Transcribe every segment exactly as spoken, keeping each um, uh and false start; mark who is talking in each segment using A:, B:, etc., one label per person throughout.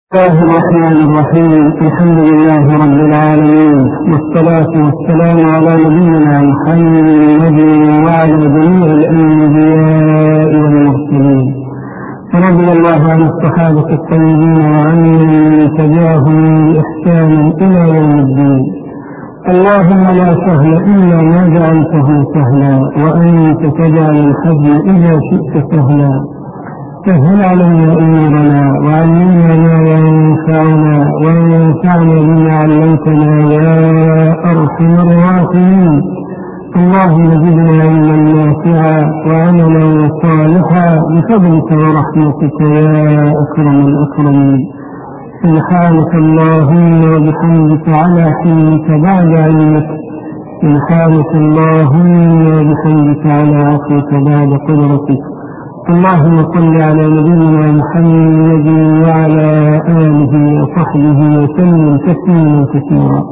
A: الله الرحمن الرحيم. الحمد لله رب العالمين، والصلاة والسلام على نبينا محمد وعلى جميع الأنبياء والمرسلين، رضي الله عن الصحابة الطيبين وعن من تبعهم بإحسان إلى يوم الدين. اللهم لا سهل إلا ما جعلته سهلا، وأنت تجعل الحزن إذا شئت سهلا. سهل علينا أمورنا وعلمنا ما ينفعنا وينفعنا بما علمتنا يا أرحم الراحمين. اللهم زدنا علما نافعا وعملا صالحا بفضلك ورحمتك يا أكرم الأكرمين. سبحانك اللهم وبحمدك على حلمك بعد علمك. سبحانك اللهم وبحمدك على عفوك بعد قدرتك. اللهم صل على نبينا محمد وعلى آله وصحبه وسلم تسليما كثيرا.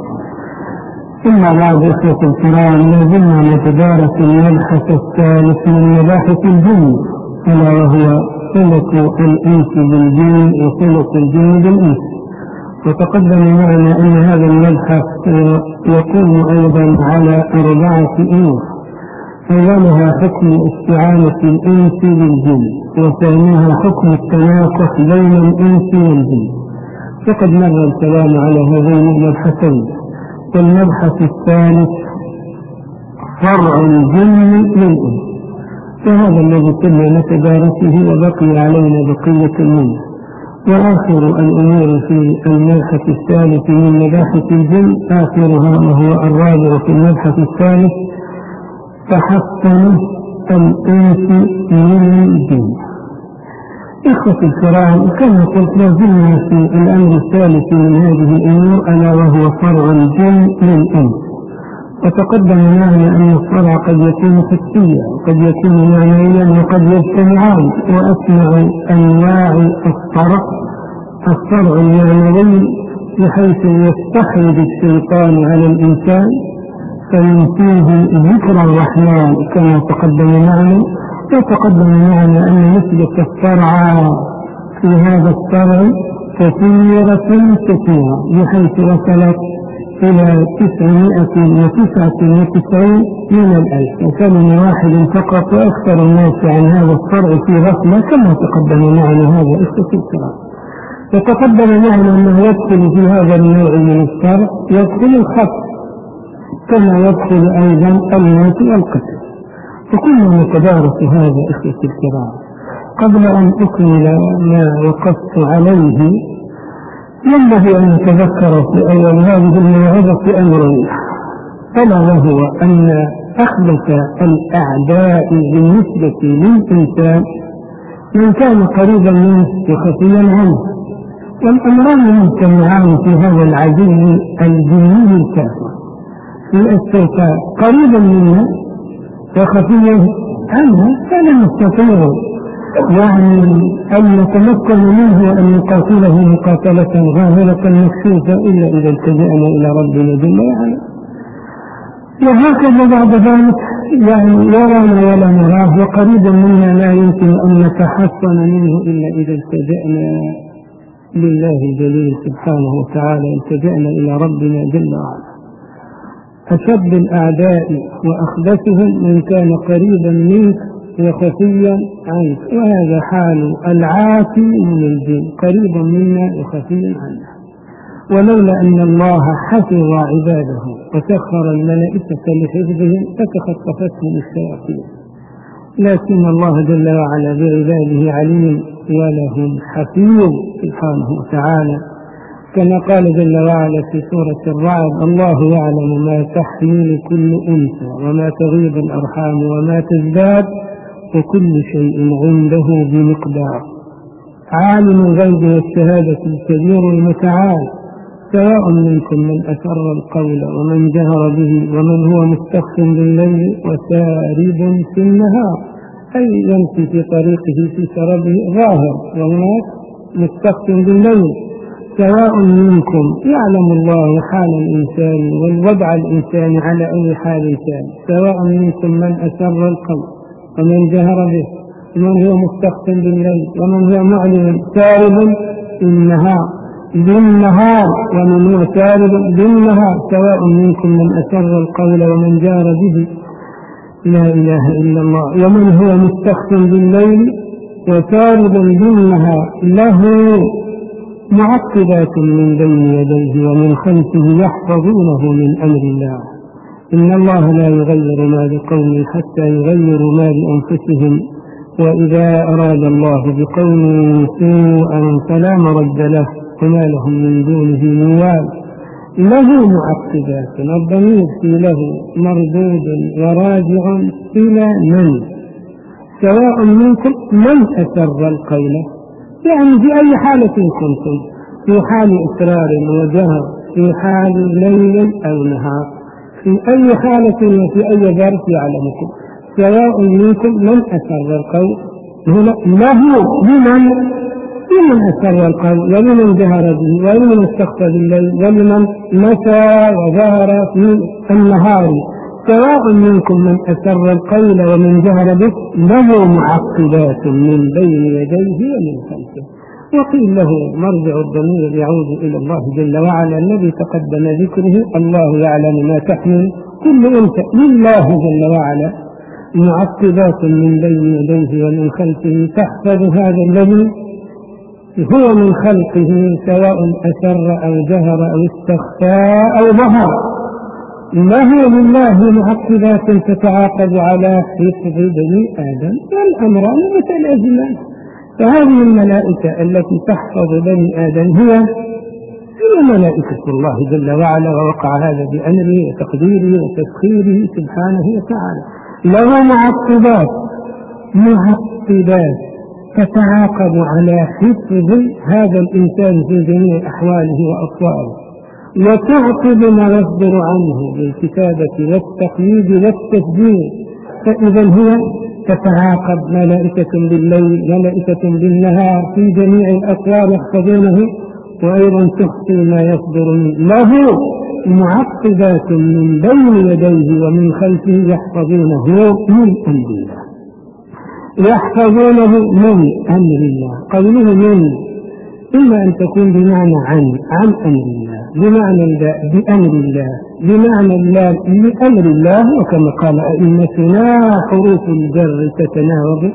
A: ثم بعد إخوة الكرام، ما زلنا نتدارس المبحث الثالث من مباحث الجن، ألا وهو صلة الإنس بالجن وصلة الجن بالإنس. وتقدم معنا أن هذا المبحث يقوم أيضا على أربعة أمور: أولها حكم استعانة الإنس بالجن، وثانيها حكم التناقح بين الإنس والجن. فقد مر الكلام على هذين المبحثين. والمبحث الثالث فرع الجن للإنس، فهذا الذي كنا نتدارسه وبقي علينا بقية منه. وآخر الأمور في المبحث الثالث من مباحث الجن آخرها وهو الرابع في المبحث الثالث تحسن الإنس من الجن. إخوة الكرام، كما قلت لازلنا في الأمر الثالث من هذه الأمور، ألا وهو فرع الجن للإنس. وتقدم معنا أن الفرع قد يكون حسيا وقد يكون معنويا وقد يجتمعان. وأسمع أنواع الفرع الفرع المعنوي بحيث يستحوذ الشيطان على الإنسان فينسيه ذكر الرحمن كما تقدم معنا. وتقدم معنا أن نسبة الفرع في هذا الفرع كثيرة كثيرة بحيث وصلت إلى تسعمائة وتسعة وتسعين من الألف، وكلمة واحد فقط، وأكثر الناس عن هذا الفرع في غفلة كما تقدم معنا هذا إخوة الكرام. وتقدم معنا أنه يدخل في هذا النوع من الفرع يدخل الخط، كما يدخل أيضا الموت والقتل. فكنا نتدارس هذا إخوة الكرام. قبل أن أكمل ما وقفت عليه ينبغي أن نتذكر في أول هذه الموعظة أمرين، ألا وهو أن أخبث الأعداء بالنسبة للإنسان من كان قريبا منه وخفيا عنه. والأمران مجتمعان في هذا العدو الجني الكافر، في السلطة قريبا منا وخفيا عنه، فلا نستطيع يعني أن نتمكن منه وأن نقاتله مقاتلة ظاهرة مكشوفة إلا إذا التجأنا إلى ربنا جل وعلا. وهكذا بعد ذلك يعني يرانا ولا نراه وقريبا منا لا يمكن أن نتحصن منه إلا إذا التجأنا لله الجليل سبحانه وتعالى، التجأنا إلى ربنا جل وعلا. أشد الأعداء وأخبثهم من كان قريبا منك وخفيا عنك، وهذا حال العاتي من الجن، قريبا منا وخفيا عنه. ولولا أن الله حفظ عباده وسخر الملائكة لحفظهم فتخطفتهم الشياطين، لكن الله جل وعلا بعباده عليم ولهم حفيظ سبحانه وتعالى، كما قال جل وعلا في سورة الرعد: الله يعلم ما تحمل كل أنثى وما تغيض الأرحام وما تزداد وكل شيء عنده بمقدار. عالم الغيب والشهادة الكبير المتعال، سواء منكم من أسر القول ومن جهر به ومن هو مستخف بالليل وسارب في النهار، أي يمشي في طريقه في سربه ظاهر وهناك مستخف بالليل. سواء منكم، يعلم الله حال الإنسان والوضع الإنسان على أي حال كان، سواء منكم من أسر القول ومن جهر به ومن هو مستخف بالليل ومن هو معلن سارب في النهار. بالنهار ومن هو سارب بالنهار سواء منكم من أسر القول ومن جار به لا إله إلا الله ومن هو مستخف بالليل وسارب بالنهار له معقبات من بين يديه ومن خلفه يحفظونه من أمر الله إن الله لا يغير ما بقوم حتى يغيروا ما بأنفسهم وإذا أراد الله بقوم سوءا فلا مرد له وما لهم من دونه من وال له معقبات الضمير في له مردود وراجع إلى من سواء منكم من أسر القول يعني في أي حالة كنتم في حال إسرار وجهر في حال ليل أو نهار في أي حالة وفي أي ظرف يعلمكم سواء منكم من أسر القول له لمن لمن أسر القول ولمن جهر به ولمن استخفى بالليل ولمن مشى وظهر في النهار سواء منكم من أسر القول ومن جهر به له معقبات من بين يديه ومن خلفه وقيل له مرجع الضمير يعود إلى الله جل وعلا الذي تقدم ذكره الله يعلم ما تحمل كل أنثى لله جل وعلا معقبات من بين يديه ومن خلفه تحفظ هذا الذي هو من خلقه سواء أسر أو جهر أو استخفى أو ظهر له لله معقبات تتعاقب على حفظ بني آدم والأمران متلازمان فهذه الملائكة التي تحفظ بني آدم هي هي ملائكة الله جل وعلا ووقع هذا بأمره وتقديره وتسخيره سبحانه وتعالى له معقبات معقبات تتعاقب على حفظ هذا الإنسان في جميع أحواله وأطواره وتعقب ما يصدر عنه بالكتابة والتقييد والتسجيل فإذا هي تتعاقب ملائكة بالليل ملائكة بالنهار في جميع الأطوار يحفظونه وأيضا تخفي ما يصدر منه له معقبات من بين يديه ومن خلفه يحفظونه من أمر الله يحفظونه من أمر الله قوله من إما أن تكون بمعنى عن عن أمر الله بمعنى الباء بأمر الله بمعنى الله لأمر الله وكما قال أئمتنا حروف الجر تتناوب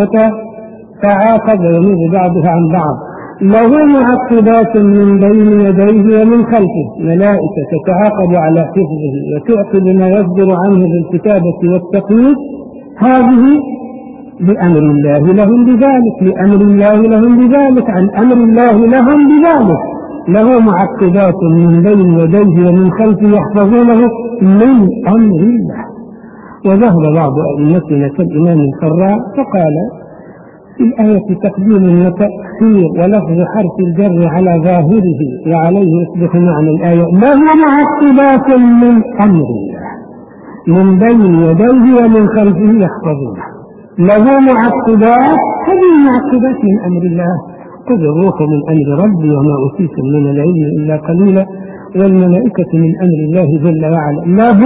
A: وتتعاقب ويميز بعضها عن بعض له معقبات من بين يديه ومن خلفه ملائكة تتعاقب على حفظه وتعقب ما يصدر عنه بالكتابة والتقييد هذه بأمر الله لهم بذلك لأمر الله لهم بذلك عن أمر الله لهم بذلك له معقبات من بين يديه ومن خلفه يحفظونه من أمر الله وذهب بعض أئمتنا كالإمام الفراء فقال في الآية تقديم وتأخير ولفظ حرف الجر على ظاهره وعليه يصبح معنى الآية له معقبات من أمر الله من بين يديه ومن خلفه يحفظونه له معقبات هذه معقبات من أمر الله قد الروح من أمر ربي وما أوتيتم من العلم إلا قليلا والملائكة من أمر الله جل وعلا له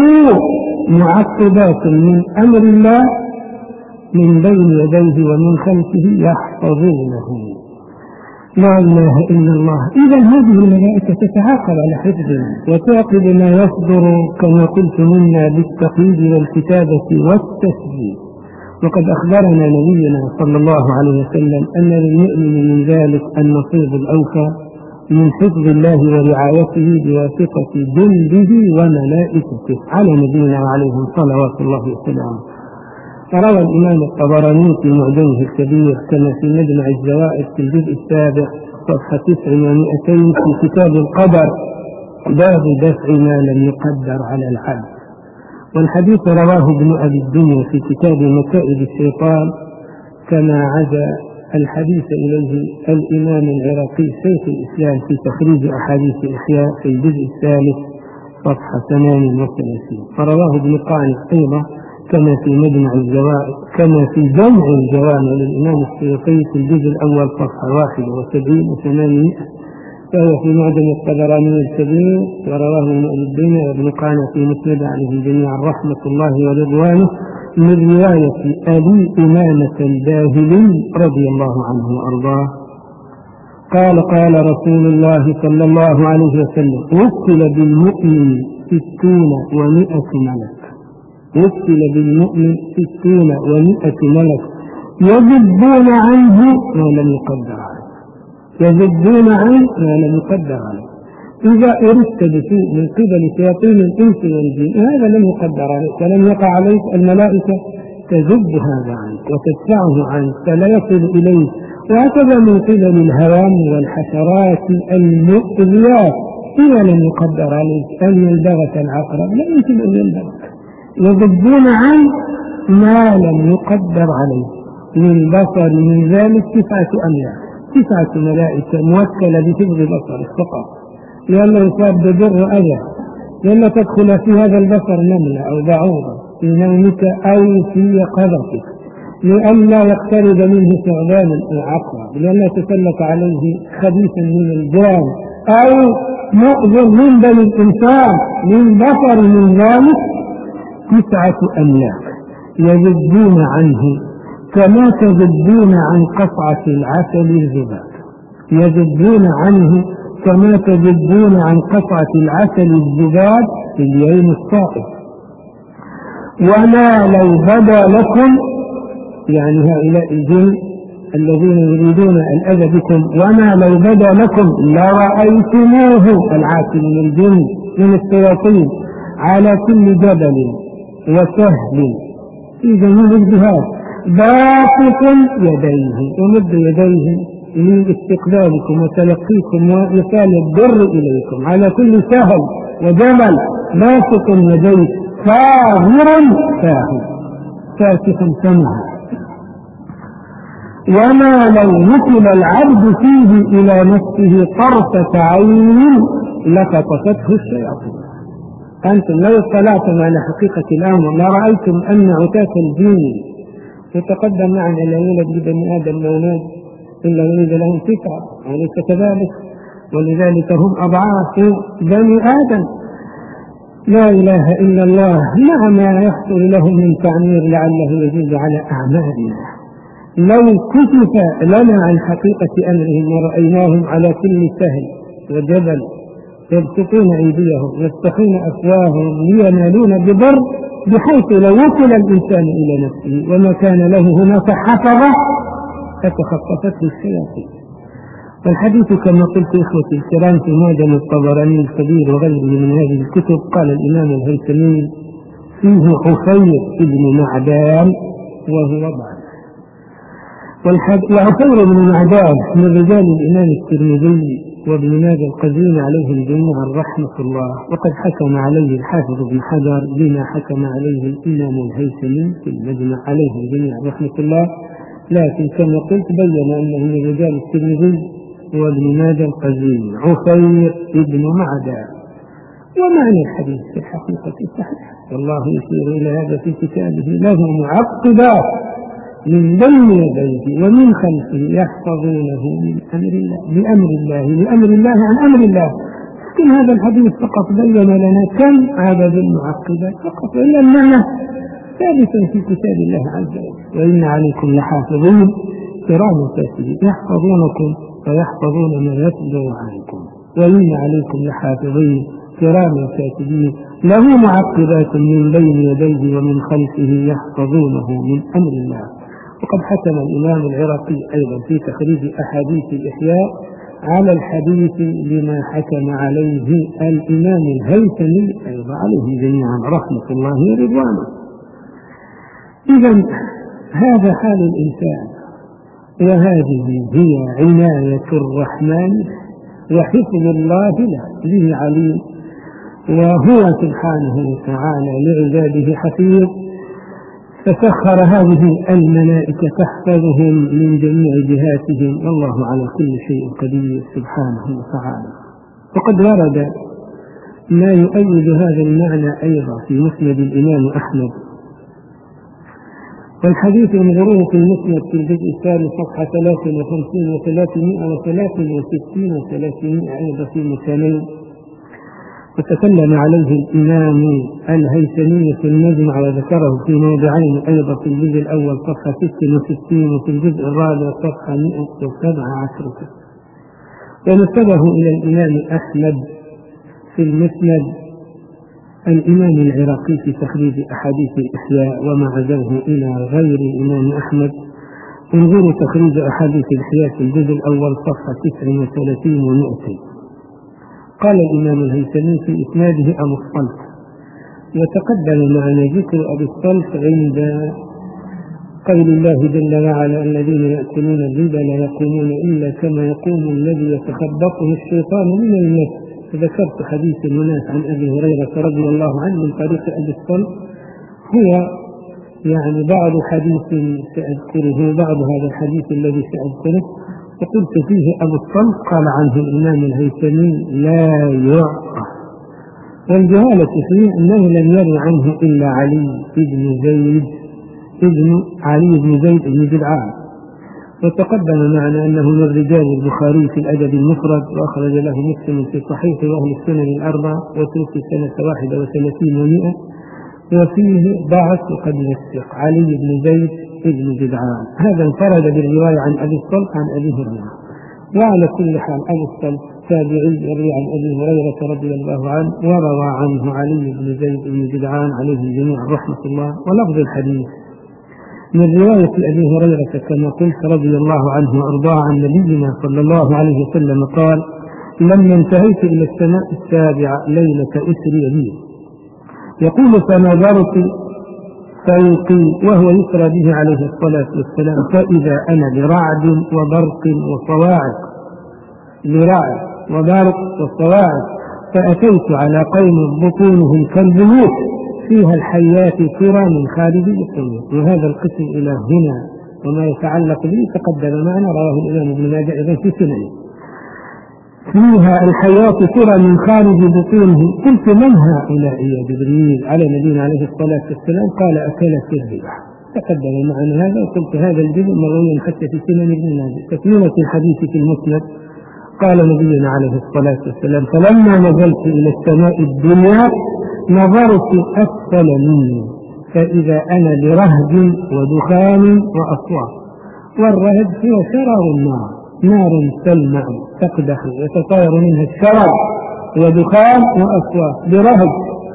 A: معقبات من أمر الله من بين يديه ومن خلفه يحفظونه لا إله إلا الله إذا هذه الملائكة تتعاقب على حفظه وتعقب ما يصدر كما قلت منا بالتقييد والكتابة والتسجيل وقد أخبرنا نبينا صلى الله عليه وسلم أن للمؤمن من ذلك النصيب الأوفى من حفظ الله ورعايته بواسطة جنده وملائكته على نبينا وعليهم صلوات الله وسلامه روى الإمام الطبراني في معجمه الكبير كما في مجمع الزوائد في الجزء السابع صفحة تسع ومئتين في كتاب القدر باب دفع ما لم يقدر على العبد والحديث رواه ابن أبي الدنيا في كتاب مكائد الشيطان كما عزى الحديث إليه الإمام العراقي شيخ الإسلام في تخريج أحاديث الإحياء في الجزء الثالث صفحة ثمان وثلاثين فرواه ابن قانع أيضا كما في مجمع الزوائد كما في جمع الجوامع للإمام السيوطي في الجزء الأول صفحة واحد وسبعين وثمانمائة فهو في معجم الطبراني الكبير ورواه ابن أبي الدنيا وابن قانع في مسند عليهم جميعا رحمة الله ورضوانه من رواية أبي إمامة الباهلي رضي الله عنه وأرضاه قال قال رسول الله صلى الله عليه وسلم: وكل بالمؤمن ستون ومائة ملك، وكل بالمؤمن ستون ومائة ملك يذبون عنه ما لم يقدر عليه، يذبون عنه ما لم يقدر عليه. إذا أردت بشيء من قبل شياطين الإنس والجن هذا لم يقدر عليك ولم يقع عليك، الملائكة تذب هذا عنك وتدفعه عنك فلا يصل إليك. وهكذا من قبل الهوام والحشرات المؤذيات إذا لم يقدر عليك أن يلدغك العقرب لا يمكن أن يلدغك. يذبون عنه ما لم يقدر عليه. للبصر من ذلك تسعة أملاك، تسعة ملائكة موكلة بحفظ البصر فقط، لئلا يصاب بضر أذى، لئلا تدخل في هذا البصر نملة أو بعوضة في نومك أو في يقظتك، لئلا يقترب منه ثعبان أو عقرب، لئلا يتسلط عليه خبيث من الجان أو مؤذن من بني الإنسان. من بصر من ذلك تسعة أملاك يذبون عنه كما تذبون عن قطعة العسل الزباد، يذبون عنه كما تذبون عن قطعة العسل الزباد في اليوم الصائب. وما لو بدا لكم، يعني هؤلاء الجن الذين يريدون الأذى بكم، وما لو بدا لكم لرأيتموه، العاسل من الجن من الشياطين، على كل جبل وسهل في جميع الجهات باسط يديه، يمد يديه لاستقبالكم وتلقيكم وإيصال الضر إليكم، على كل سهل وجبل باسط يديه فاغر فاهم فاتحا سمعا. وما لو نقل العبد فيه إلى نفسه طرفة عين لخطفته الشياطين. أنتم لو اطلعتم على حقيقة الأمر لرأيتم أن عتاة الجن يتقدم معنا لا يولد لبني آدم مولود إلا ولد لهم فكرة، وليس كذلك، ولذلك هم أضعاف بني آدم. لا إله إلا الله، مع ما يحصل لهم من تعمير لعله يجوز على أعمالنا. لو كشف لنا عن حقيقة أمرهم ورأيناهم على كل سهل وجبل يبسطون أيديهم يفتحون أفواههم لينالون بضر، بحيث لو وكل الإنسان إلى نفسه وما كان له هناك حفظة فتخطفته الشياطين. والحديث كما قلت إخوتي الكرام في معجم الطبراني الكبير وغيره من هذه الكتب. قال الإمام الهيثمي فيه عفير بن معدان وهو ضعيف. وعفير بن معدان من رجال الإمام الترمذي وابن ماجه القزويني عليهم جميعا رحمة الله، وقد حكم عليه الحافظ بن حجر بما حكم عليه الإمام الهيثمي في المجمع عليهم جميعا رحمة الله. لكن كما قلت بين أنه من رجال الترمذي وابن ماجه القزويني عفير بن معدان. ومعنى الحديث في الحقيقة صحيح، والله يشير إلى هذا في كتابه: له معقبات من بين يديه ومن خلفه يحفظونه من أمر الله بأمر الله بأمر الله عن أمر الله. لكن هذا الحديث فقط بين لنا كم عدد المعقبات فقط، إلا أنها ثابتا في كتاب الله عز وجل: وإن عليكم لحافظين كراما كاتبين يحفظونكم ويحفظون ما يتلو عليكم. وإن عليكم لحافظين كراما كاتبين له معقبات من بين يديه ومن خلفه يحفظونه من أمر الله. وقد حكم الإمام العراقي أيضا في تخريج أحاديث الإحياء على الحديث بما حكم عليه الإمام الهيثمي أيضا عليه جميعا رحمة الله ورضوانه. إذن هذا حال الإنسان، وهذه هي عناية الرحمن وحفظ الله له به عليم، وهو سبحانه وتعالى لعباده حفيظ، فسخر هذه الملائكة تحفظهم من جميع جهاتهم، والله على كل شيء قدير سبحانه وتعالى. وقد ورد ما يؤيد هذا المعنى أيضا في مسند الإمام أحمد، والحديث ينظروه في المسند في الجزء الثالث صفحة ثلاث وخمسين وثلاثمائة وثلاث وستين وثلاثمائة أيضا في مكانين. وتكلم عليه الإمام الهيثمي في المجمع وذكره في موضعين أيضا في الجزء الأول صفحة ست وستين وفي الجزء الرابع صفحة مئة وسبعة عشر. ونسبه إلى الإمام أحمد في المسند الإمام العراقي في تخريج أحاديث الإحياء، وما عزوه إلى غير الإمام أحمد. انظروا تخريج أحاديث الإحياء في الجزء الأول صفحة تسع وثلاثين ومئتين. قال الإمام الهيثمي في إسناده أبو الصلت. وتقدم معنا ذكر أبي الصلت عند قول الله جل وعلا: الذين يأكلون الربا لا يقومون إلا كما يقوم الذي يتخبطه الشيطان من المس. ذكرت حديث المناس عن أبي هريرة رضي الله عنه من طريق أبي الصلت، هو يعني بعض حديث سأذكره، بعض هذا الحديث الذي سأذكره وقلت فيه أبو الصلت قال عنه الإمام الهيثمي: لا يعقى. والجهالة فيه أنه لم يروي عنه إلا علي بن زيد ابن علي بن زيد بن جدعان. وتقدم معنا أنه من رجال البخاري في الأدب المفرد، وأخرج له مسلم في صحيحه وأهل السنن الأربعة، وتوفي سنة واحدة وثلاثين ومئة، وفيه ضعف وقد يسبق علي بن زيد بن جدعان. هذا انفرد بالرواية عن أبي الصلت عن أبي هريرة. وعلى كل حال أبو الصلت تابعي يروي عن أبي هريرة رضي الله عنه، وروى عنه علي بن زيد بن جدعان عليهم جميعا رحمة الله. ولفظ الحديث من رواية أبي هريرة كما قلت رضي الله عنه وأرضاه عن نبينا صلى الله عليه وسلم قال: لما انتهيت إلى السماء السابعة ليلة أسري بي، يقول فنظرت فوقي وهو يسرى به عليه الصلاة والسلام، فإذا أنا برعد وبرق وصواعق، برعد وبرق وصواعق، فأتيت على قوم بطونهم كالبيوت فيها الحيات ترى من خارج القيود. وهذا القسم إلى هنا وما يتعلق به تقدم معنا، رواه الإمام ابن ماجه أيضا في سننه. فيها الحيات ترى من خارج بطونهم. قلت: من هؤلاء يا جبريل على نبينا عليه الصلاة والسلام؟ قال: أكلت الربا. تقدم معنا هذا، وقلت هذا الجزء مروي حتى في سنن ابن ماجه. تكملة الحديث في المسند. قال نبينا عليه الصلاة والسلام: فلما نزلت إلى السماء الدنيا نظرت أسفل مني فإذا أنا برهب ودخان وأصوات. والرهب هو شرار النار، نار تلمع تقدح وتطير منها الشرر ودخان وأصوات، برهب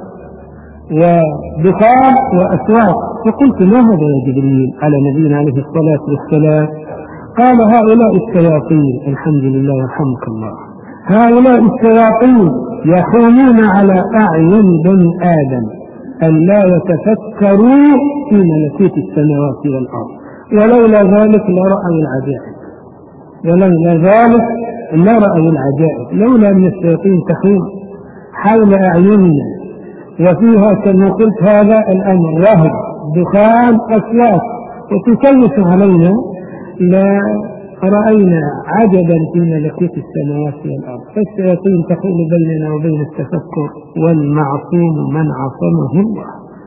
A: ودخان وأصوات. فقلت: ما هذا يا جبريل على نبينا عليه الصلاة والسلام؟ قال: هؤلاء الشياطين. الحمد لله يرحمك الله. هؤلاء الشياطين يحومون على أعين بني آدم أن لا يتفكروا في ملكوت السماوات والأرض، ولولا ذلك لرأوا العجائب، ولولا ذلك لرأوا العجائب. لولا أن الشياطين تحوم حول أعيننا وفيها كما قلت هذا الأمر رهب دخان أصوات وتسلط علينا لا رأينا عجبا في ملكوت السماوات والأرض. فالشياطين تحول بيننا وبين التفكر، والمعصوم من عصمه الله.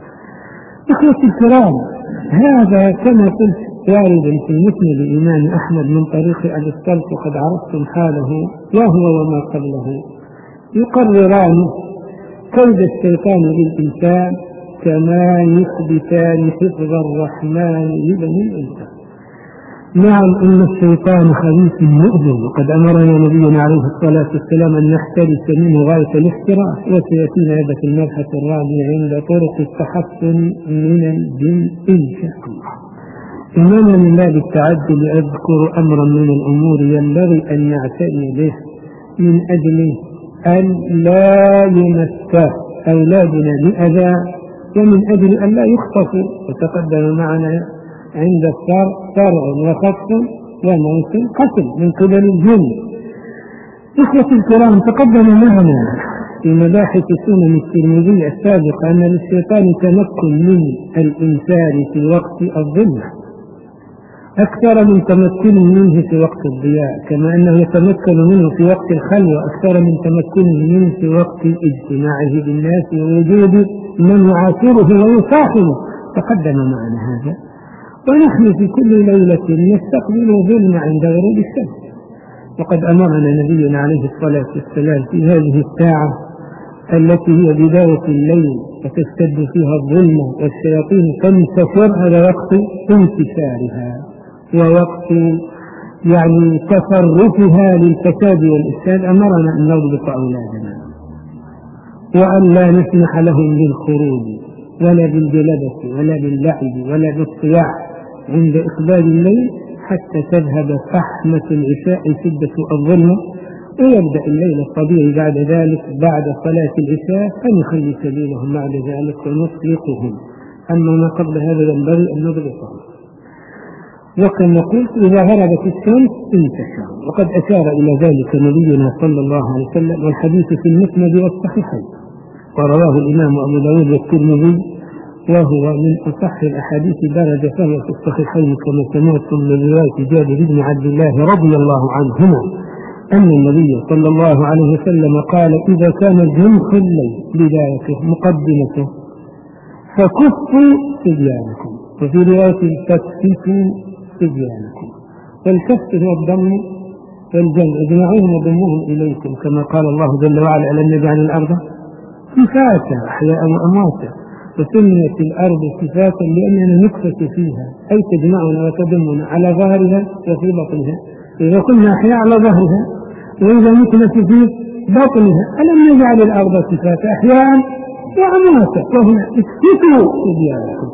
A: إخوتي الكرام، هذا كما قلت واردا في مسند الإمام أحمد من طريق أبي الصلت، وقد عرفتم حاله وهو وما قبله يقرران كيد الشيطان للإنسان كما يثبتان حفظ الرحمن لبني الإنسان. نعم، إن الشيطان خبيث مؤذن، وقد أمرنا نبينا عليه الصلاة والسلام أن نحترس منه غاية الاحتراس. وسيأتينا هذا في المبحث الرابع عند طرق التحصن من الجن إن شاء الله. إنما من باب التعجل أذكر أمرا من الأمور ينبغي أن نعتني به من أجل أن لا يمس أولادنا بأذى، ومن أجل أن لا يخطفوا. وتقدم معنا عند الصرع صرع وخطف وموت قتل من قبل الجن. إخوة الكرام، تقدم معنا في مباحث سنن الترمذي السابقة أن للشيطان تمكن من الإنسان في وقت الظلمة أكثر من تمكنه منه في وقت الضياء، كما أنه يتمكن منه في وقت الخلوة أكثر من تمكنه منه في وقت اجتماعه بالناس ووجود من يعاشره ويصاحبه. تقدم معنا هذا. ونحن في كل ليلة نستقبل ظلم عند غروب الشمس، وقد أمرنا نبينا عليه الصلاة والسلام في هذه الساعة التي هي بداية الليل وتشتد فيها الظلمة والشياطين تنتشر، على وقت انتشارها ووقت يعني تصرفها للفساد والإفساد أمرنا أن نضبط أولادنا وأن لا نسمح لهم بالخروج ولا بالجلبة ولا باللعب ولا بالصياح عند إقبال الليل حتى تذهب فحمة العشاء شدة الظلمة، ويبدأ الليل الطبيعي بعد ذلك بعد صلاة العشاء فنخلي سبيلهم بعد ذلك ونطلقهم. أما ما قبل هذا ينبغي أن نضبطهم. وكما قلت إذا غربت الشمس انتشر، وقد أشار إلى ذلك نبينا صلى الله عليه وسلم، والحديث في المسند والصحيحين، ورواه الإمام أبو داود والترمذي، وهو من أصح الأحاديث درج فهو في الصحيحين كما سمعتم من رواية جابر بن عبد الله رضي الله عنهما أن النبي صلى الله عليه وسلم قال: إذا كان جنح الليل بدايته مقدمته فكفوا صبيانكم، وفي رواية فاكفوا صبيانكم. فالكف هو الضم والجمع، اجمعوهم وضموهم إليكم، كما قال الله جل وعلا: ألم نجعل الأرض كفاتا أحياء وأمواتا، وسميت الأرض كفاتا لأننا نكفة فيها، أي تجمعنا وتضمنا على ظهرها وفي بطنها. إذا كنا أحياء على ظهرها وإذا نكفة في بطنها. ألم نجعل الأرض كفاتا أحياء وأمواتا، وهنا اسكتوا صبيانكم،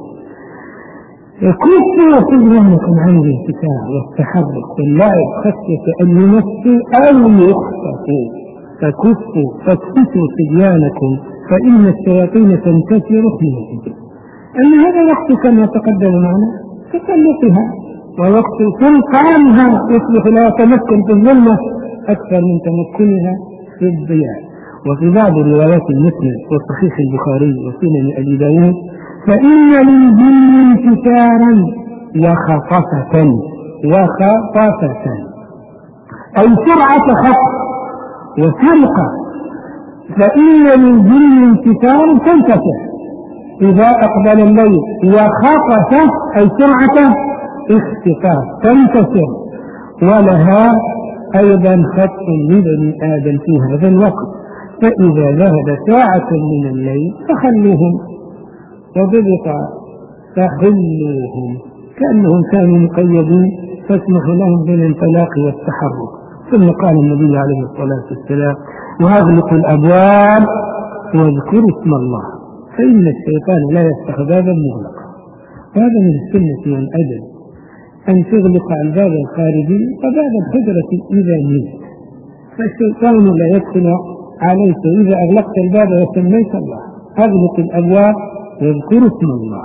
A: كفوا صبيانكم عن الانتفاع والتحرك واللعب خشية أن يمسوا أو يخطفوا، فكفوا فاكفتوا صبيانكم فإن الشياطين تنتشر فيهم. أن هذا وقت كما تقدم معنا تسلطها، ووقت سلطانها يصبح لا يتمكن في الظلمة أكثر من تمكنها في الضياء. وفي بعض روايات المسند وصحيح البخاري وسنن أبي داود: فإن للجن انتشارا وخطفة وخطفة، أي سرعة خطف وسرقة. فإن للجن انتشارا تنتشر إذا أقبل الليل، وخطفة أي سرعة اختفاء تنتشر، ولها أيضا خط لبني آدم في هذا الوقت. فإذا ذهب ساعة من الليل فخلوهم، وضبط فخلوهم كأنهم كانوا مقيدين، فاسمح لهم بالانطلاق والتحرك. ثم قال النبي عليه الصلاة والسلام: وأغلقوا الأبواب واذكروا اسم الله فإن الشيطان لا يفتح بابا مغلقا. هذا من السنة والأدب أن تغلق الباب الخارجي وباب الحجرة إذا نزلت، فالشيطان لا يدخل عليك إذا أغلقت الباب وسميت الله. أغلق الأبواب واذكروا اسم الله.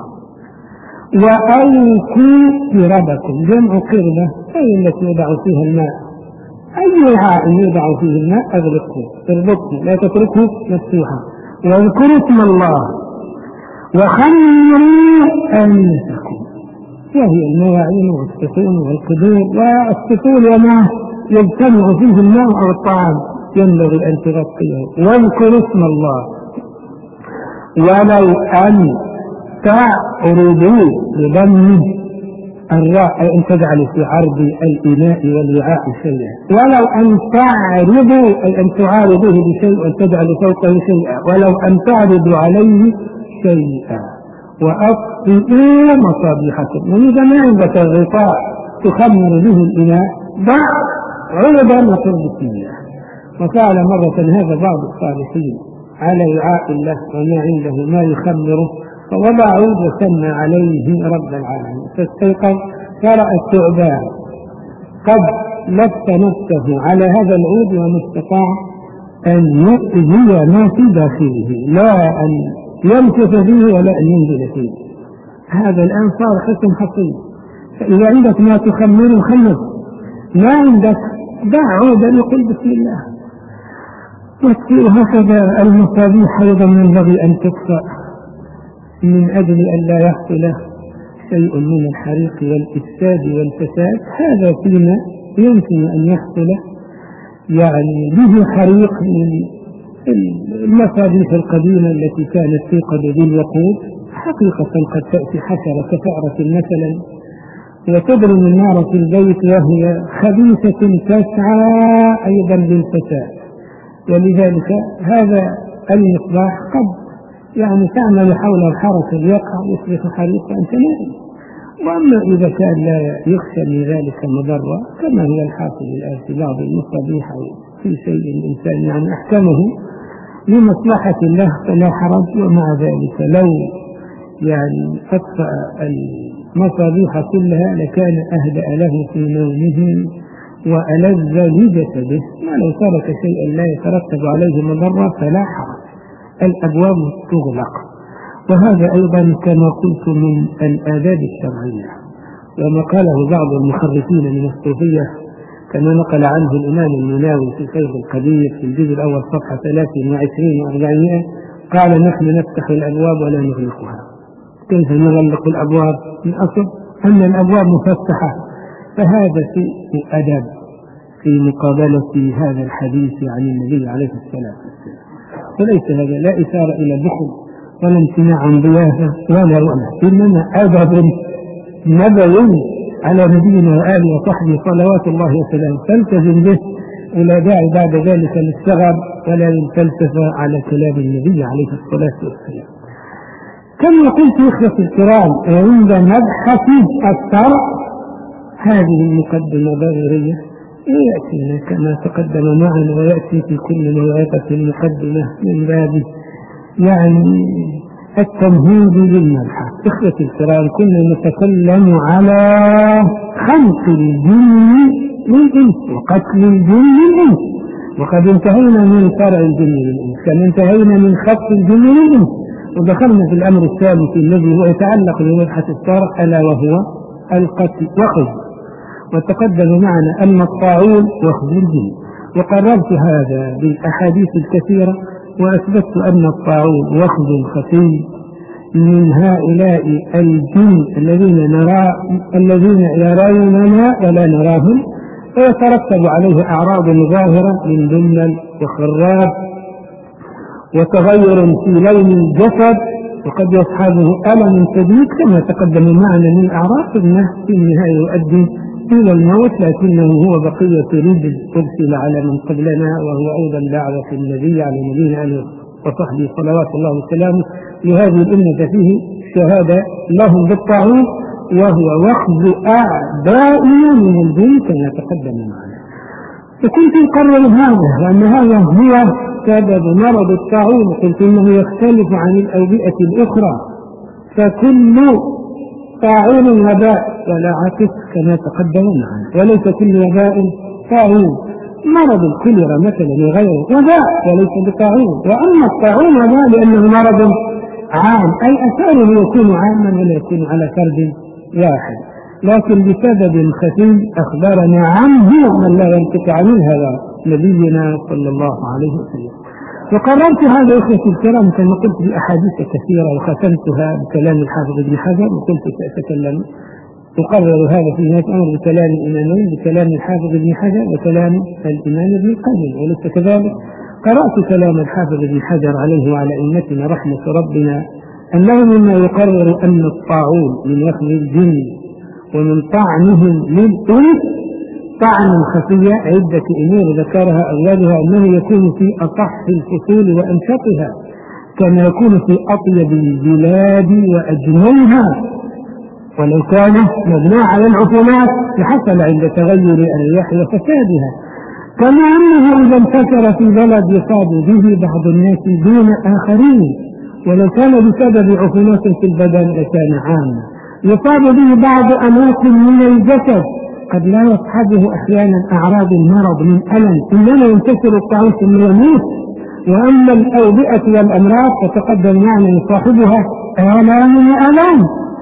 A: وأوكوا قربكم، جمع قربة أي التي يوضع فيها الماء، أي وعاء يوضع فيه الماء أغلقه اربطه لا تتركه مفتوحا. واذكروا اسم الله وخمروا أنفسكم، وهي المواعين والسطول والقدور والسطول وما يجتمع فيه الماء أو الطعام ينبغي أن تغطيه. واذكروا اسم الله ولو أن تعرضوا بضم الراء، أي أن تجعل في عرض الإناء والوعاء شيئا. ولو أن تعرضوا أي أن تعارضوه بشيء وأن تجعل فوقه شيئا. ولو أن تعرضوا عليه شيئا. وأطفئوا مصابيحكم، وإذا ما عندك غطاء تخمر به الإناء ضع عودا وتربط الله. وفعل مرة هذا بعض الصالحين على وعاء له وما عنده ما يخمره، فوضع عود وسمى عليه رب العالمين، فاستيقظ فرأى الثعبان قد لف نفسه على هذا العود وما استطاع أن يؤذي ما في داخله، لا أن يمكث فيه ولا أن ينزل فيه. هذا الآن صار حكم حصين. فإذا عندك ما تخمر خمر، ما عندك دع عودا يقول بسم الله. وهكذا المصابيح أيضا ينبغي أن تطفأ من أجل أن لا يحصل شيء من الحريق والإفساد والفساد. هذا فيما يمكن أن يحصل يعني به حريق من المصابيح القديمة التي كانت في قبل الوقود. حقيقة قد تأتي حشرة كفأرة مثلا وتضرم النار في البيت وهي خبيثة تسعى أيضا للفساد، ولذلك هذا المصباح قد يعني تعمل حول الحرس اليقع يصبح حريقا تماما. وأما إذا كان لا يخشى من ذلك مضرة كما هي الحاصل الآن في بعض المصابيح أو في شيء الإنسان يعني أحكمه لمصلحة الله فلا حرج. ومع ذلك لو يعني أطفأ المصابيح كلها لكان أهدأ له في نومه وألذ لجسده، ولو ترك شيئا لا يترتب عليه مضرة فلا حرج، الأبواب تغلق. وهذا أيضا كما قلت من الآداب الشرعية، وما قاله بعض المحرفين من الصوفية كما نقل عنه الإمام المناوي في فيض القدير في الجزء الأول صفحة ثلاث وعشرين وأربعمائة، قال: نحن نفتح الأبواب ولا نغلقها. كيف نغلق الأبواب؟ من أصل أن الأبواب مفتحة، فهذا شيء أدب في مقابلة هذا الحديث عن النبي عليه الصلاة والسلام. فليس هذا لا إشارة إلى بخل ولا امتناع عن ضيافة ولا ولا، إنما أدب نبوي على نبينا وآله وصحبه صلوات الله وسلامه، فالتزم به ولا داعي بعد ذلك للصغر ولا للفلسفة على كلام النبي عليه الصلاة والسلام. كما قلت إخوة الكرام، عند مبحث الشرع هذه المقدمة ضرورية، يأتينا كما تقدم معنا ويأتي في كل موعظة المقدمة من باب يعني التمهيد للمبحث. إخوة الكرام، كنا نتكلم على خلق الجن للإنس وقتل الجن للإنس، وقد انتهينا من شرع الجن للإنس كما انتهينا من خلق الجن للإنس، ودخلنا في الأمر الثالث الذي هو يتعلق بمبحث الشرع ألا وهو القتل وخذ. وتقدم معنا أن الطاعون وخذ الجن، وقررت هذا بالأحاديث الكثيرة وأثبتت أن الطاعون وخذ خفي من هؤلاء الجن الذين نرى الذين يروننا ولا نراهم، ويترتب عليه أعراض ظاهرة من ضمن وخراف وتغير في لون الجسد، وقد يصحبه ألم شديد كما تقدم معنا من أعراض أنه في النهاية يؤدي إلى الموت، لكنه هو بقية رجل أرسل على من قبلنا، وهو أيضا دعوة النبي على نبينا آله وصحبه صلوات الله وسلامه لهذه الأمة فيه شهادة لهم بالطاعون، وهو وخذ أعدائنا من الجن كما تقدم معنا. فكنت أقرر هذا وأن هذا هو سبب مرض الطاعون، قلت إنه يختلف عن الأوبئة الأخرى، فكل طاعون وباء ولا عكس كما تقدم معنا، وليس كل وباء طاعون. مرض الكوليرا مثلا وغيره وباء وليس بطاعون، وأما الطاعون وباء لأنه مرض عام، أي أثاره يكون عاما ولا يكون على فرد واحد، لكن بسبب خفي أخبرنا عنه من لا ينطق عن الهوى نبينا صلى الله عليه وسلم. وقررت هذا إخوتي الكرام كما قلت بأحاديث كثيرة وختمتها بكلام الحافظ ابن حجر، وقلت سأتكلم أقرر هذا في نهاية الأمر بكلام الإمامين، بكلام الحافظ ابن حجر وكلام الإمام ابن القيم. وليس كذلك قرأت كلام الحافظ ابن حجر عليه وعلى أئمتنا رحمة ربنا أنه مما يقرر أن الطاعون من وخذ الجن ومن طعنهم للإنس طعنا خفية عدة أمور ذكرها أولها أنه يكون في أصح الفصول وأنشطها، كما يكون في أطيب البلاد وأجملها، ولو كان مبنى على العفونات لحصل عند تغير الرياح وفسادها، كما أنه إذا انتشر في بلد يصاب به بعض الناس دون آخرين، ولو كان بسبب عفونات في البدن لكان عاما، يصاب به بعض أماكن من الجسد قد لا يصحبه أحيانا أعراض المرض من ألم، إنما ينتشر الطاعون ثم يموت. وأما الأوبئة والأمراض فتقدم معنا يصاحبها آلام وآلام.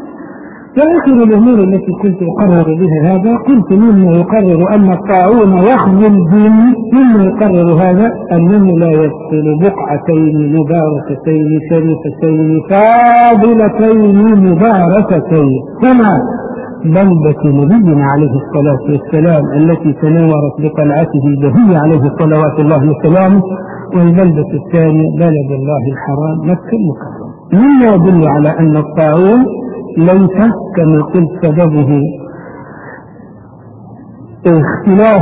A: فآخر الأمور التي كنت أقرر بها هذا، قلت مما يقرر أن الطاعون يخذ الجن، مما يقرر هذا أنه لا يدخل بقعتين مباركتين شريفتين فاضلتين مباركتين كما بلدة نبينا عليه الصلاة والسلام التي تنورت بقلعته البهية عليه الصلوات الله وسلامه، والبلدة الثانية بلد الله الحرام مكة المكرمة. مما يدل على أن الطاعون ليس كما قلت سببه اختلاف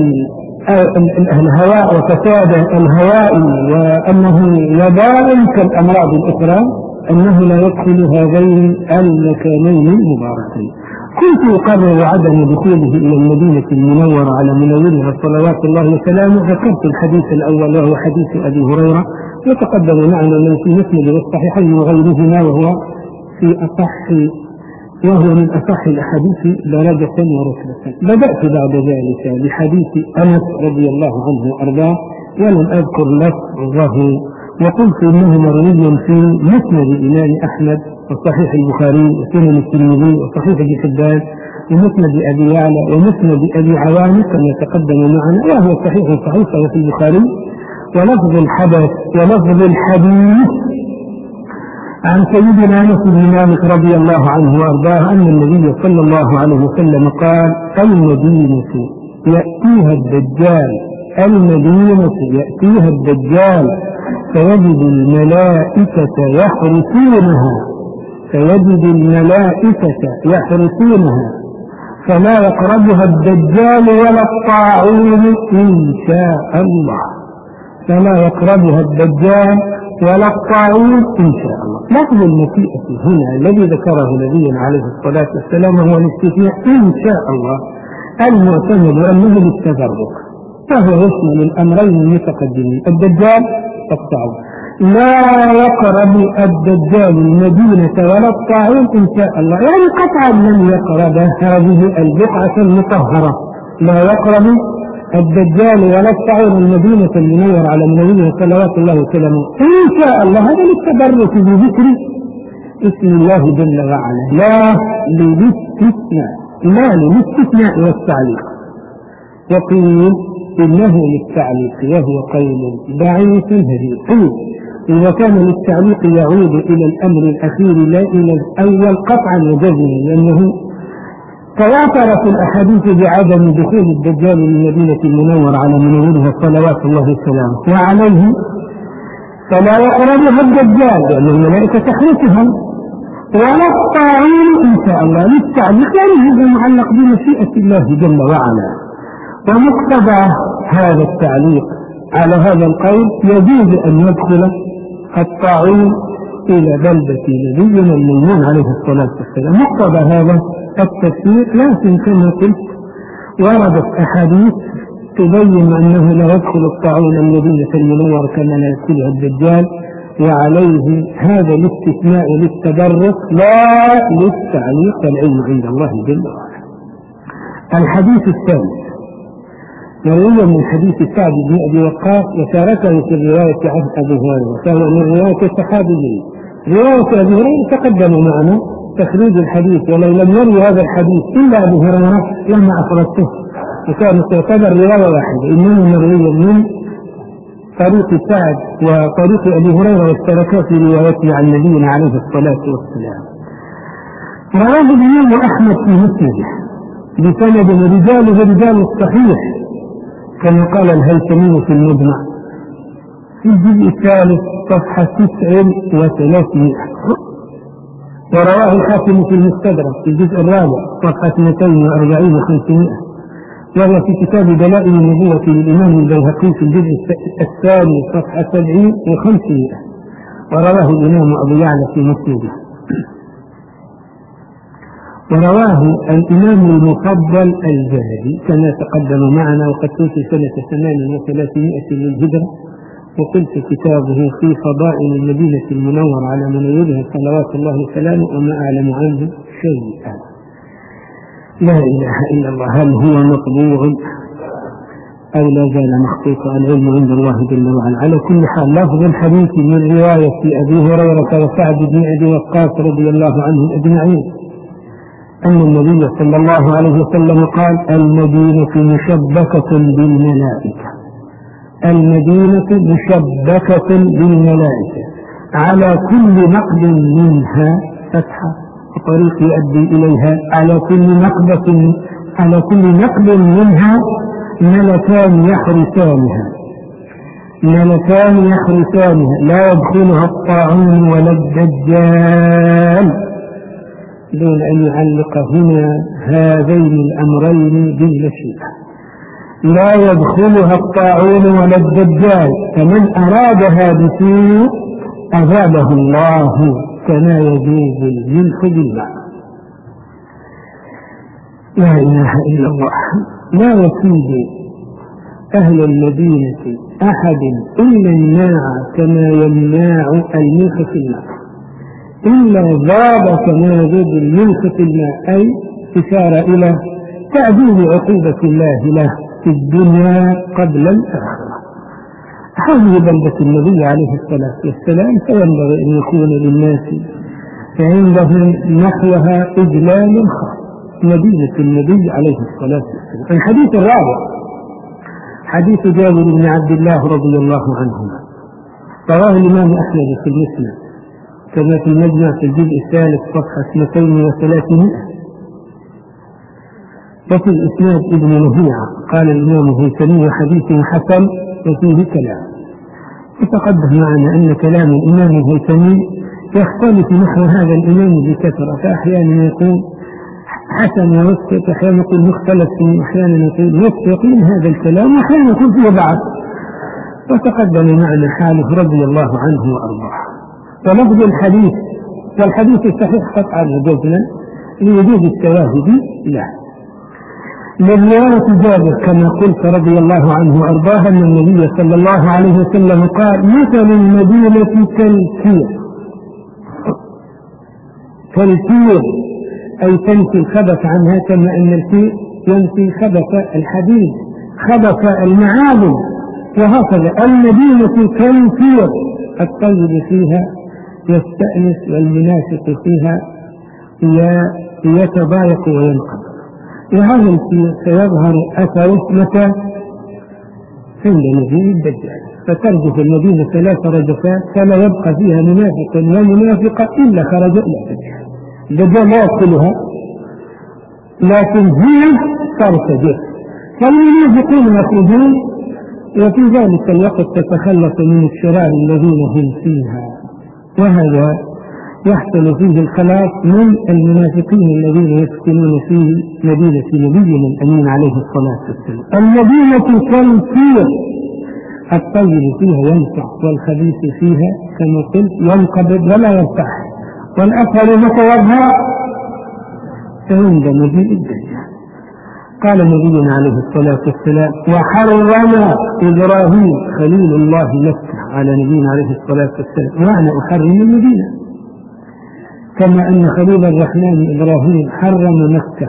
A: الهواء وفساد الهواء وأنه وباء كالأمراض الأخرى، أنه لا يدخل هذين المكانين المباركين. كنت أقرر عدم دخوله إلى المدينة المنورة على منورها صلوات الله وسلامه. ذكرت الحديث الأول وهو حديث أبي هريرة يتقدم معنا من في مسند والصحيحين وغيرهما، وهو في أصح وهو من أصح الأحاديث درجة ورتبة. بدأت بعد ذلك بحديث أنس رضي الله عنه وأرضاه ولم أذكر لفظه، وقلت إنه مروي في مسند الإمام أحمد وصحيح البخاري وسنن الترمذي وصحيح ابن حبان ومسند أبي يعلى ومسند أبي عوانة كما تقدم معنا، وهو صحيح صحيح في البخاري. ولفظ الحدث ولفظ الحديث عن سيدنا أنس بن مالك رضي الله عنه وأرضاه أن النبي صلى الله عليه وسلم قال: المدينة يأتيها الدجال المدينة يأتيها الدجال فيجد الملائكة يحرسونها فيجد الملائكة يحرسونها فلا يقربها الدجال ولا الطاعون إن شاء الله فلا يقربها الدجال ولا الطاعون إن شاء الله. لفظ المسيئة هنا الذي ذكره نبينا عليه الصلاة والسلام هو الاستثناء إن شاء الله المعتمد أنه للتفرق، فهو يشمل الأمرين المتقدمين: الدجال والطاعون. لا يقرب الدجال المدينة ولا الطاعون إن شاء الله، يعني قطعا لن يقرب هذه البقعة المطهرة. لا يقرب الدجال ولا الطاعون المدينة المنورة على منورها صلوات الله وسلامه إن شاء الله. هذا للتبرك بذكر اسم الله جل وعلا، لا للاستثناء لا للاستثناء والتعليق. وقيل إنه للتعليق وهو قول ضعيف هزيل. إذا كان للتعليق يعود إلى الأمر الأخير لا إلى الأول قطعا وجزما، لأنه تواترت الأحاديث بعدم دخول الدجال للمدينة المنورة على منورها صلوات الله وسلامه، وعليه فلا يقربها الدجال لأن الملائكة تحرسها ولا الطاعون إن شاء الله للتعليق، يعني هذا معلق بمشيئة الله جل وعلا. ومقتضى هذا التعليق على هذا القول يجوز أن يدخل الطاعون إلى بلدة نبينا الميمون عليه الصلاة والسلام. مقتضى هذا التفسير، لكن كما قلت وردت أحاديث تبين أنه لا يدخل الطاعون المدينة المنورة كما لا يدخلها الدجال، وعليه هذا الاستثناء للتبرك لا للتعليق، العلم عند الله جل وعلا. الحديث الثالث يروي من حديث سعد بن أبي وقاص وشاركه في الرواية عن أبي هريرة، فهو من رواية الصحابي. رواية أبي هريرة تقدم معنا تخريج الحديث، ولو لم يروي هذا الحديث إلا أبي هريرة لما أخرجته، وكانت تعتبر رواية واحدة، إنما مروي من طريق سعد وطريق أبي هريرة والشركاء في روايته عن نبينا عليه الصلاة والسلام. رواه الإمام أحمد في مسنده بسند رجاله رجال الصحيح كما قال الهيثمي في المجمع في الجزء الثالث صفحة تسع وثلاثين، ورواه الحاكم في المستدرك في الجزء الرابع صفحة مئتين وأربعين وخمسمائة، وهو في كتاب دلائل النبوة للإمام البيهقي في الجزء الثاني صفحة سبعين وخمسمائة، ورواه الإمام أبو يعلى في مسنده. ورواه الإمام المفضل الذهبي كما تقدم معنا، وقد توفي سنة ثمان وثلاثمائة للهجرة، وقلت كتابه في فضائل المدينة المنورة على منورها صلوات الله وسلامه وما أعلم عنه شيئا. لا إله إلا الله. هل هو مطبوع أو لا زال مخطوطا؟ العلم عند الله جل وعلا. على كل حال لفظ الحديث من رواية أبي هريرة وسعد بن أبي وقاص رضي الله عنهم أجمعين أن النبي صلى الله عليه وسلم قال: المدينة مشبكة بالملائكة المدينة مشبكة بالملائكة على كل نقب منها فتحة وطريق يؤدي إليها، على كل نقبة على كل نقب منها ملكان يحرسانها ملكان يحرسانها لا يدخلها الطاعون ولا الدجال، دون أن يعلق هنا هذين الأمرين بالمشيئة. لا يدخلها الطاعون ولا الدجال، فمن أرادها بسوء أذابه الله كما يذوب الملح بالماء. لا إله إلا الله. لا يكيد أهل المدينة أحد إلا الناع كما يمناع الملح في الماء، إلا ذاب كما يذوب الملح في الماء، أي إشارة إلى تعديل عقوبة الله له في الدنيا قبل الآخرة. هذه بلدة النبي عليه الصلاة والسلام، فينبغي أن يكون للناس عندهم نحوها إجلال خاص، مدينة النبي عليه الصلاة والسلام. الحديث الرابع حديث جابر بن عبد الله رضي الله عنهما، رواه الإمام أحمد في المسند كما في المجمع في الجزء الثالث صفحة اثنتين وثلاثمائة. وفي الإسناد ابن لهيعة قال الإمام الهيثمي حديث حسن وفيه كلام. وتقدم معنا أن كلام الإمام الهيثمي يختلف نحو هذا الإمام بكثرة، فأحيانا يقول حسن ووثق، أحيانا يقول مختلف، أحيانا يقول وثق من هذا الكلام، وأحيانا يقول فيه بعض. وتقدم معنا حاله رضي الله عنه وأرضاه. ولفظ الحديث والحديث الصحيح قطعا وجزما لوجود التواهب لا. لرواية جابر كما قلت رضي الله عنه وأرضاه أن النبي صلى الله عليه وسلم قال: مثل المدينة كالكير. كالكير أي تنفي الخبث عنها، كما أن الكير ينفي خبث الحديد، خبث المعادن. وهكذا المدينة كالكير، الطيب فيها يستأنس والمنافق فيها يتضايق وينقض. وهذا الكير سيظهر أثره متى؟ عند نزول الدجال، فترجف المدينة ثلاث رجفات فلا يبقى فيها منافق ومنافقة إلا خرج إلى الدجال. الدجال لا يدخلها لكن هي ترتجف، فالمنافقون يخرجون، وفي ذلك الوقت تتخلص من الشرار الذين هم فيها. وهذا يحصل فيه الخلاص من المنافقين الذين يسكنون في مدينة نبينا الأمين عليه الصلاة والسلام. المدينة كالكير، الطيب فيها ينفع والخبيث فيها كما قلت ينقبض ولا يرتاح. والأسهل متى يظهر؟ عند مجيء الدجال. قال نبينا عليه الصلاة والسلام: وحرم إبراهيم خليل الله مكة على نبينا عليه الصلاة والسلام، وأنا أحرم المدينة، كما أن خليل الرحمن إبراهيم حرم مكة،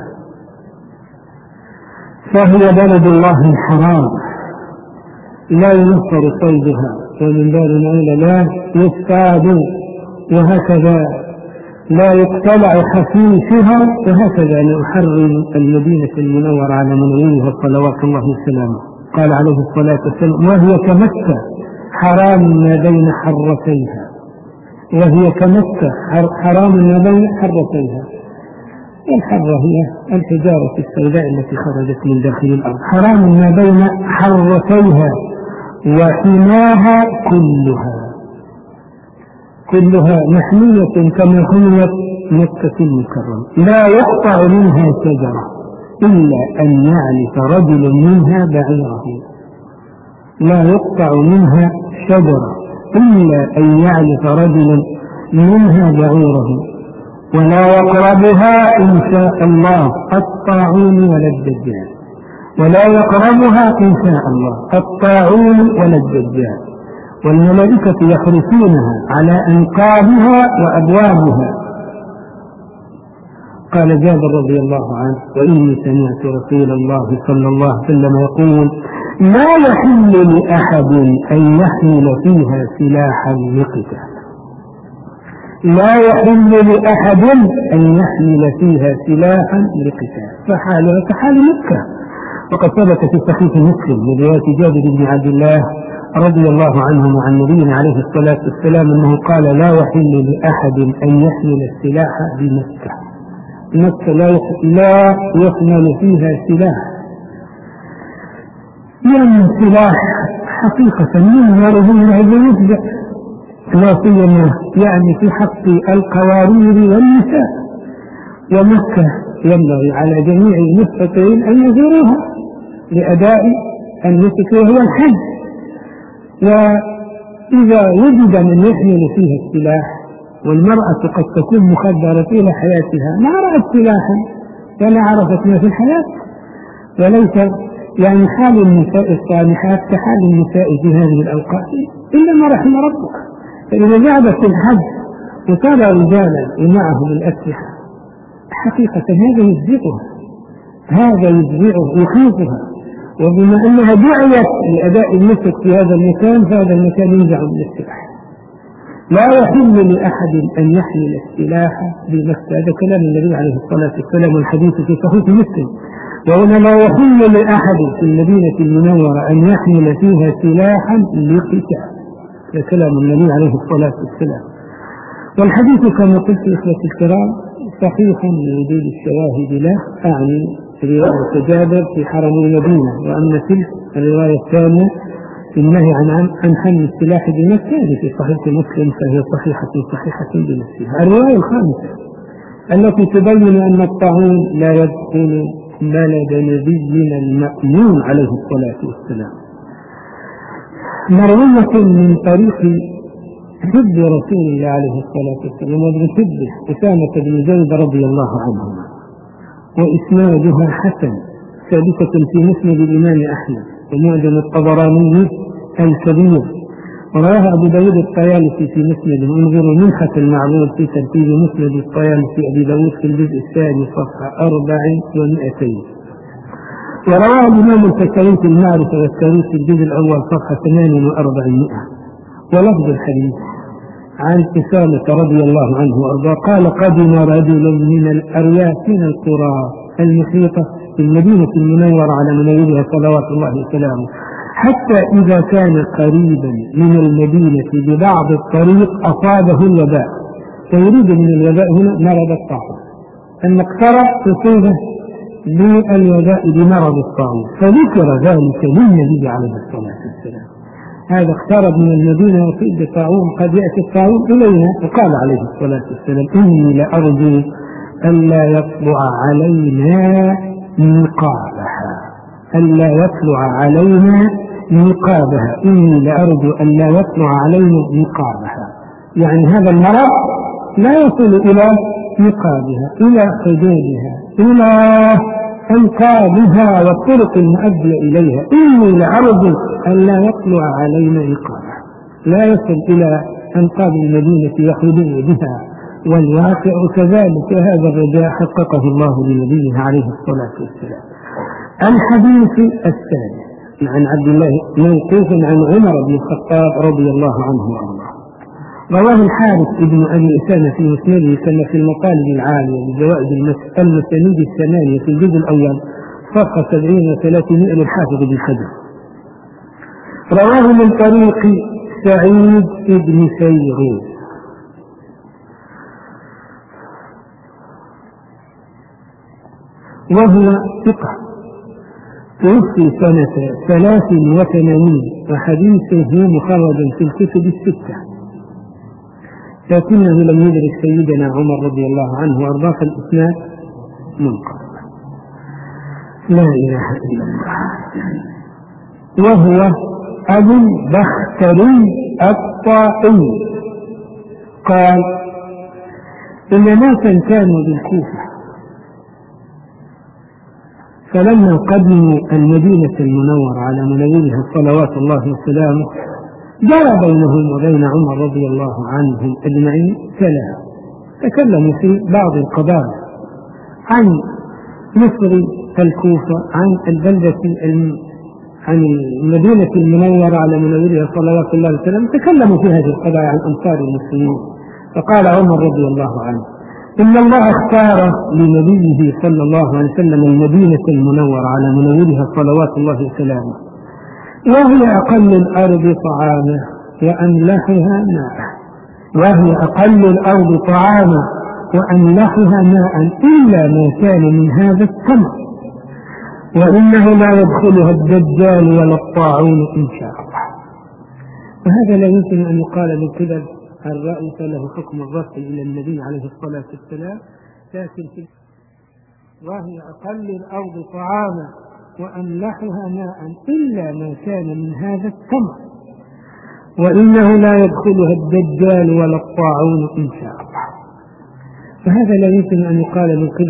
A: فهي بلد الله الحرام لا ينصر صيدها، ومن باب أولى لا يصطاد، وهكذا لا يقتلع حشيشها، وهكذا نحرم المدينة المنورة على منورها صلوات الله وسلامه. قال عليه الصلاة والسلام: وهي كمكة حرام ما بين حرتيها، وهي كمكة حرام ما بين حرتيها. والحرة هي الحجارة السوداء التي خرجت من داخل الأرض. حرام ما بين حرتيها وحماها كلها، كلها محمية كما حميت مكة المكرمة، لا يقطع منها شجرة إلا أن يعلف رجل منها بعيره، لا يقطع منها شجرة إلا أن يعلف رجل منها بعيره، ولا يقربها إن شاء الله الطاعون ولا الدجال، ولا يقربها إن شاء الله الطاعون ولا الدجال، والملائكة يحرسونها على أنقابها وأبوابها. قال جابر رضي الله عنه: وإني سمعت رسول الله صلى الله عليه وسلم يقول: لا يحل لأحد أن يحمل فيها سلاحا لقتال. لا يحل لأحد أن يحمل فيها سلاحا لقتال، فحالها كحال مكة. وقد ثبت في صحيح مسلم من رواية جابر بن عبد الله رضي الله عنه عن نبينا عليه الصلاة والسلام أنه قال: لا يحل لأحد أن يحمل السلاح بمكة. مكة لا يحمل فيها سلاح، لأن السلاح حقيقة منهره من عدم يفجأ، لا سيما يعني في حق القوارير والنساء. ومكة ينبغي على جميع المستطيعين أن يزوروها لأداء النسك وهو الحج. وإذا وجد من يحمل فيها السلاح، والمرأة قد تكون مخدرة إلى حياتها ما رأت سلاحا ولا عرفت ما في الحياة، وليس يعني حال النساء الصالحات كحال النساء في هذه الأوقات إلا ما رحم ربك. فإذا ذهبت الحج وترى رجالا ومعهم الأسلحة حقيقة هذا يجزئها، هذا يجزئه يخيفها، وبما أنها دعيت لأداء النسك في هذا المكان فهذا المكان ينزع من السلاح. لا يحل لأحد أن يحمل السلاح بمكة، هذا كلام النبي عليه الصلاة والسلام والحديث في صحيح مسلم. وهنا لا يحل لأحد في المدينة المنورة أن يحمل فيها سلاحا لقتال، هذا كلام النبي عليه الصلاة والسلام. والحديث كما قلت إخوتي الكرام صحيح لوجود الشواهد له، أعني رواية جابر في حرم المدينة، وأما تلك الرواية الثانية في النهي عن عن حمل السلاح بمكة في صحيح مسلم فهي صحيحة صحيحة بنفسها. الرواية الخامسة التي تبين أن الطاعون لا يدخل بلد نبينا المأمون عليه الصلاة والسلام، مروية من طريق حب رسول الله عليه الصلاة والسلام وابن حبه أسامة بن زيد رضي الله عنهما، وإسنادها حسن، ثابتة في مسند الإمام أحمد ومعجم الطبراني الكبير، ورواه أبو داود الطيالسي في مسند، انظروا منحة المعبود في ترتيب مسند الطيالسي أبي داود في الجزء الثاني صفحة أربع ومئتين، ورواه الإمام الفكري في المعرفة والتاريخ في الجزء الأول صفحة ثمان وأربعمائة. ولفظ الحديث عن أسامة رضي الله عنه وأرضاه قال قدم رجل من الأرياف من القرى المحيطة في المدينة المنورة على منورها صلوات الله وسلامه، حتى إذا كان قريبا من المدينة ببعض الطريق أصابه الوباء، ويريد من الوباء هنا مرض الطاعون، أن اقترب تصيبه بالوباء بمرض الطاعون، فذكر ذلك للنبي عليه الصلاة والسلام. هذا اقترب من المدينة وصيب بالطاعون، قد يأتي الطاعون إلينا، وقال عليه الصلاة والسلام إني لأرجو ألا يطلع علينا نقابها، ألا يطلع علينا نقابها، إني لأرجو ألا يطلع علينا نقابها، يعني هذا المرض لا يصل إلى نقابها، إلى حدودها، إلى أنقابها والطرق المؤدية إليها، إني لأرجو ألا يطلع علينا نقابها، لا يصل إلى أنقاب المدينة وحدود بها. والواقع كذلك، هذا الرجاء حققه الله لنبيه عليه الصلاة والسلام. الحديث الثاني عن عبد الله موقوف عن عمر بن الخطاب رضي الله عنه وارضاه، رواه الحارث ابن أبي أسامة في مسنده كما في المطالب العالية بزوائد المسانيد الثمانية في الجزء الأول صفحة سبعين وثلاثمائة للحافظ بن حجر. رواه من طريق سعيد بن سيرين وهو ثقة، توفي سنة ثلاث وثمانين وحديثه مخرج في الكتب الستة، لكنه لم يدرك سيدنا عمر رضي الله عنه وارضاه، فالإسناد منقطع. لا إله إلا الله. وهو أبو البختري الطائي قال إن ناسا كانوا بالكوفة فلما قدموا المدينة المنورة على منورها صلوات الله وسلامه جرى بينهم وبين عمر رضي الله عنهم أجمعين كلام، تكلموا في بعض القضايا عن مصر الكوفة، عن البلدة عن المدينة المنورة على منورها صلوات الله وسلامه، تكلموا في هذه القضايا عن أنصار المسلمين. فقال عمر رضي الله عنه إن الله اختار لنبيه صلى الله عليه وسلم المدينة المنورة على منورها صلوات الله وسلامه، وهي أقل الأرض طعاما وأملحها ماء، وهي أقل الأرض طعاما وأملحها ماء إلا ما كان من هذا التمر، وإنه لا يدخلها الدجال ولا الطاعون إن شاء الله. وهذا لا يمكن أن يقال من قبل الرأي فله حكم الرفع إلى النبي عليه الصلاة والسلام، لكن في وهي أقل الأرض طعاما وأملحها ماء إلا ما كان من هذا التمر، وإنه لا يدخلها الدجال ولا الطاعون إن شاء الله. فهذا لا يمكن أن يقال من قبل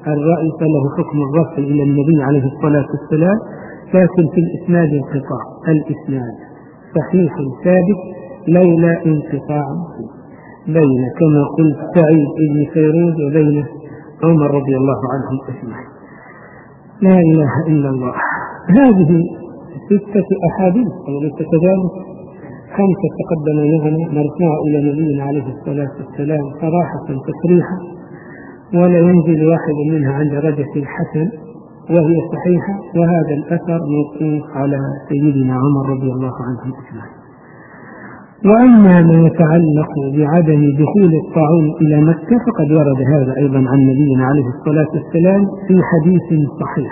A: الرأي فله حكم الرفع إلى النبي عليه الصلاة والسلام، لكن في الإسناد انقطاع. الإسناد صحيح ثابت لولا انقطاع بين كما قلت سعيد بن فيروز وبين عمر رضي الله عنهم أجمعين. لا إله إلا الله. هذه ستة أحاديث وليس كذلك، خمسة تقدم لنا مرفوعة إلى نبينا عليه الصلاة والسلام صراحة تصريحا، ولا ينزل واحد منها عند درجة الحسن وهي صحيحة، وهذا الأثر موقوف على سيدنا عمر رضي الله عنه أجمعين. وأما ما يتعلق بعدم دخول الطاعون إلى مكة فقد ورد هذا أيضا عن نبينا عليه الصلاة والسلام في حديث صحيح،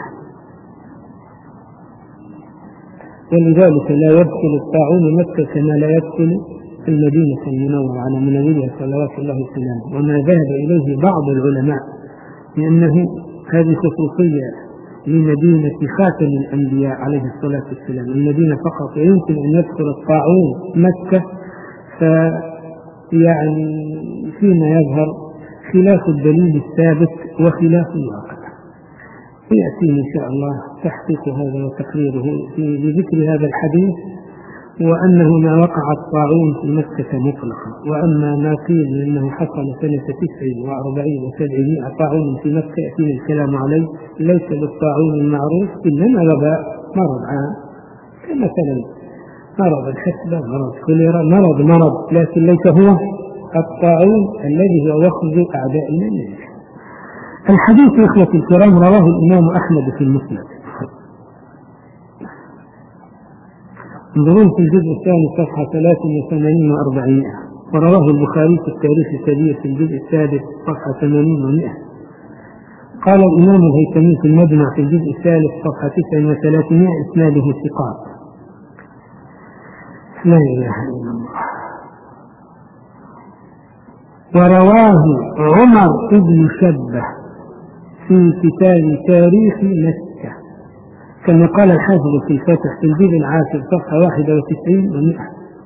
A: ولذلك لا يدخل الطاعون مكة كما لا يدخل المدينة المنورة على منورها صلوات الله وسلامه، وما ذهب إليه بعض العلماء لأنه هذه خصوصية لمدينة خاتم الأنبياء عليه الصلاة والسلام. المدينة فقط يمكن أن يدخل الطاعون مكة، فيعني فيما يظهر خلاف الدليل الثابت وخلاف الواقع. يأتي إن شاء الله تحقيق هذا وتقريره في ذكر هذا الحديث، وأنه ما وقع الطاعون في مكة مطلقا. وأما ما قيل أنه حصل سنة تسع وأربعين وسبعين طاعون في مكة يأتينا الكلام عليه، ليس بالطاعون المعروف، إنما وباء مرض عام كمثلا مرض الحسبة، مرض كوليرا، مرض مرض لكن ليس هو الطاعون الذي هو وخز أعدائنا منه. الحديث يا إخوتي الكرام رواه الإمام أحمد في المسند، انظرون في الجزء الثاني صفحة ثلاث وثمانين وأربعمائة، ورواه البخاري في التاريخ الكبير في الجزء السادس صفحة ثمانين ومائة. قال الإمام الهيثمي في المجمع في الجزء الثالث صفحة تسع وثلاثمائة إسناده ثقات. لا إله إلا الله. ورواه عمر بن شبة في كتاب تاريخ مكة كما قال الحافظ في الفتح في الجزء العاشر صفحة واحدة وتسعين ومئة.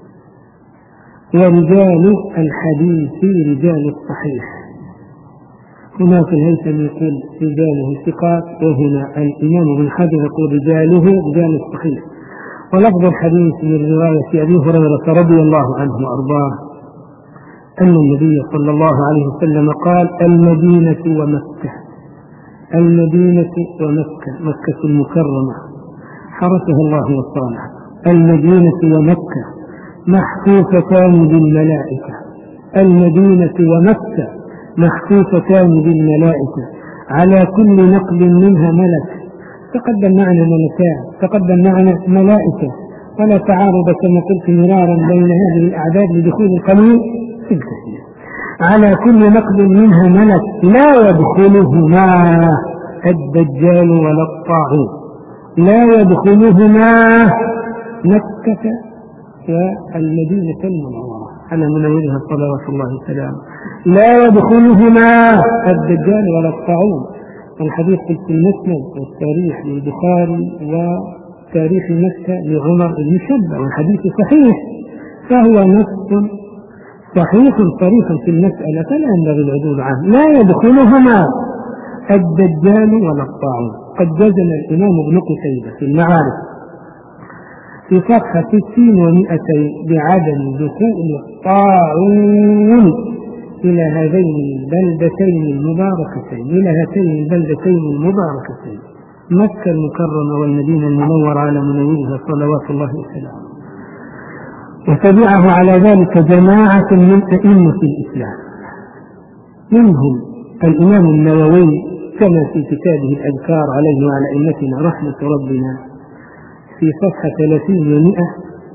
A: ورجال الحديث رجال الصحيح، هناك الهيثم يقول رجاله ثقات، وهنا الإمام ابن حجر يقول رجاله رجال الصحيح. ولفظ الحديث من رواية أبي هريرة رضي الله عنه وأرضاه أن النبي صلى الله عليه وسلم قال: المدينة ومكة، المدينة ومكة، مكة المكرمة حرسها الله وصانها، المدينة ومكة محفوفتان بالملائكة، المدينة ومكة محفوفتان بالملائكة، على كل نقل منها ملك. تقدم معنا ملكان، تقدم معنا ملائكة، ولا تعارض كما قلت مرارا بين هذه الأعداد لدخول القليل في الكثير. على كل نقل منها ملك لا يدخلهما الدجال ولا الطاعون، لا يدخلهما مكة والمدينة المنورة على منورها صلوات الله وسلامه، لا يدخلهما الدجال ولا الطاعون. الحديث في المسند والتاريخ للبخاري وتاريخ مكة لعمر بن شبة، والحديث صحيح، فهو نص صحيح صريح في المسألة، فلا ينبغي العدول عنه. لا يدخلهما الدجال ولا الطاعون. قد جزم الإمام ابن قتيبة في المعارف في صفحة ستين ومئتين بعدم دخول الطاعون إلى هذين البلدتين المباركتين، إلى هاتين البلدتين المباركتين مكة المكرمة والمدينة المنورة على منورها صلوات الله وسلامه. وتبعه على ذلك جماعة من أئمة الإسلام، منهم الإمام النووي كما في كتابه الأذكار عليه وعلى أئمتنا رحمة ربنا في صفحة ثلاثين ومئة،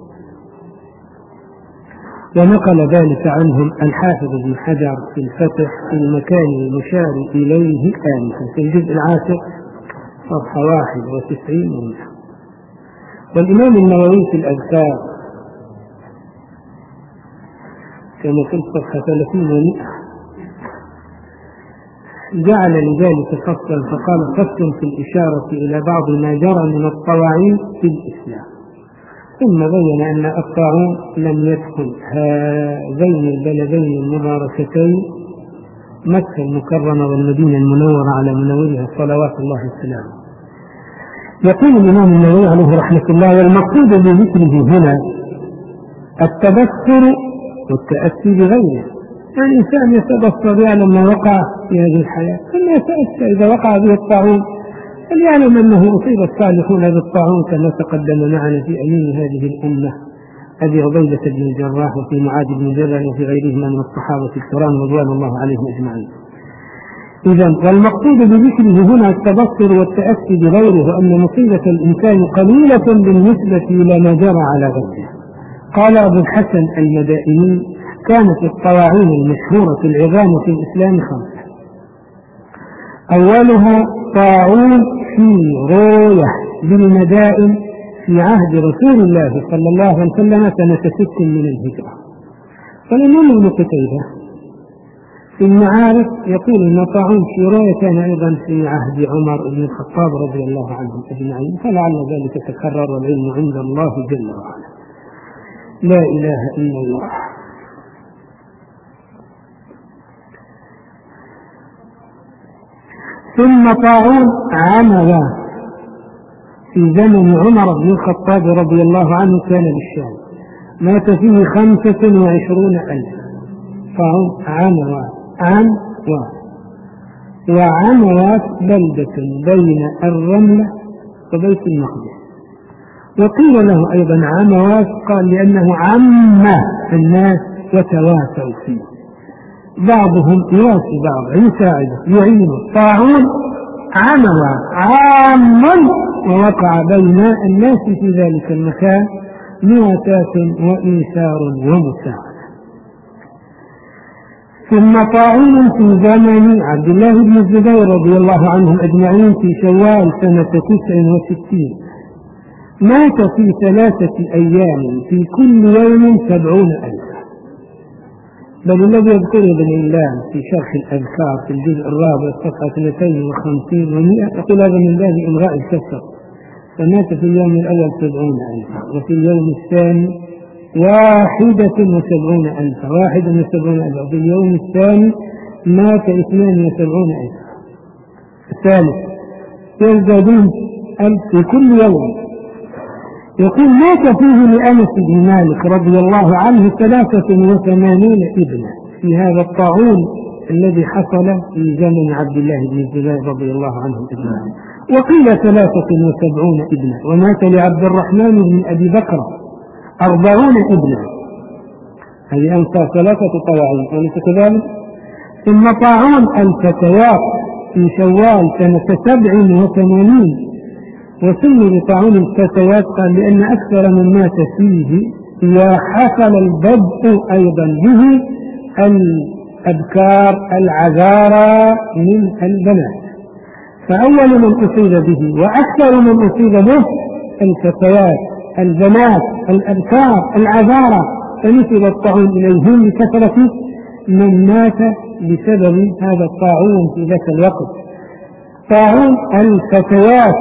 A: ونقل ذلك عنهم الحافظ ابن حجر في الفتح في المكان المشار إليه آنفا في الجزء العاشر صفحة واحد وتسعين ومئة. والإمام النووي في الأذكار كما قلت صفحة ثلاثين ومئة جعل لذلك فصلا فقال: فصل في الإشارة إلى بعض ما جرى من الطواعين في الإسلام. ثم بين أن الطاعون لم يدخل هذين البلدين المباركتين مكة المكرمة والمدينة المنورة على منورها صلوات الله وسلامه. يقول الإمام النووي عليه رحمة الله: والمقصود بذكره هنا التبصر والتأسي بغيره. يعني الإنسان يتبصر يعلم ما وقع في هذه الحياة، ثم يتأسى إذا وقع به الطاعون فليعلم أنه أصيب الصالحون بالطاعون كما تقدم معنا في أمين هذه الأمة أبي عبيدة بن الجراح وفي معاذ بن جبل وفي غيرهما من الصحابة الكرام رضوان الله عليهم أجمعين. إذا والمقصود بذكره هنا التبصر والتأسي بغيره، وأن مصيبة الإنسان قليلة بالنسبة إلى ما جرى على غيره. قال أبو الحسن المدائني: كانت الطواعين المشهورة العظام في الإسلام خمسة: أولها طاعون في روية بالمدائن في عهد رسول الله صلى الله عليه وسلم سنة ست من الهجرة. فالإمام ابن قتيبة في المعارف يقول أن طاعون في روية كان أيضا في عهد عمر بن الخطاب رضي الله عنهم أجمعين، فلعل ذلك تكرر والعلم عند الله جل وعلا. لا إله إلا الله. ثم طاعون عمل في زمن عمر بن الخطاب رضي الله عنه كان بالشام، مات فيه خمسة وعشرون ألف. طاعون عموات عموات وعموات بلدة بين الرملة وبيت المقدس. وقيل له أيضا عموات قال لأنه عم الناس وتواسوا فيه، بعضهم يواسي بعض يساعده يعينه. طاعون عموات عام ووقع بين الناس في ذلك المكان مواساة وإيثار ومساعدة. ثم طاعون في زمن عبد الله بن الزبير رضي الله عنهم أجمعين في شوال سنة تسع وستين، مات في ثلاثة أيام في كل يوم سبعون ألف. بل الذي يذكره ابن علام في شرح الأذكار في الجزء الرابع صفحة اثنتين وخمسين ومئة يقول هذا من باب إلغاء الكسر، فمات في اليوم الأول سبعون ألف، وفي اليوم الثاني واحدة وسبعون ألف، واحدة وسبعون ألف، وفي اليوم الثاني مات اثنان وسبعون ألف، الثالث يزدادون ألف في كل يوم. يقول مات فيه لأنس بن مالك رضي الله عنه ثلاثة وثمانين ابنا في هذا الطاعون الذي حصل في زمن عبد الله بن الزبير رضي الله عنه أجمعين. وقيل ثلاثة وسبعون ابنا. ومات لعبد الرحمن بن أبي بكر أربعون ابنا، هذه أنصار ثلاثة طواعين أليس كذلك؟ ثم طاعون الفتيات في شوال سنة سبع وثمانين، وسمي بطاعون الفتيات قال لأن أكثر من مات فيه وحصل البدء أيضا به الأبكار العذارى من البنات، فأول من أصيب به وأكثر من أصيب به الفتيات البنات الأبكار العذارى، فنسب الطاعون إليهم لكثرة من مات بسبب هذا الطاعون في ذاك الوقت. طاعون الفتيات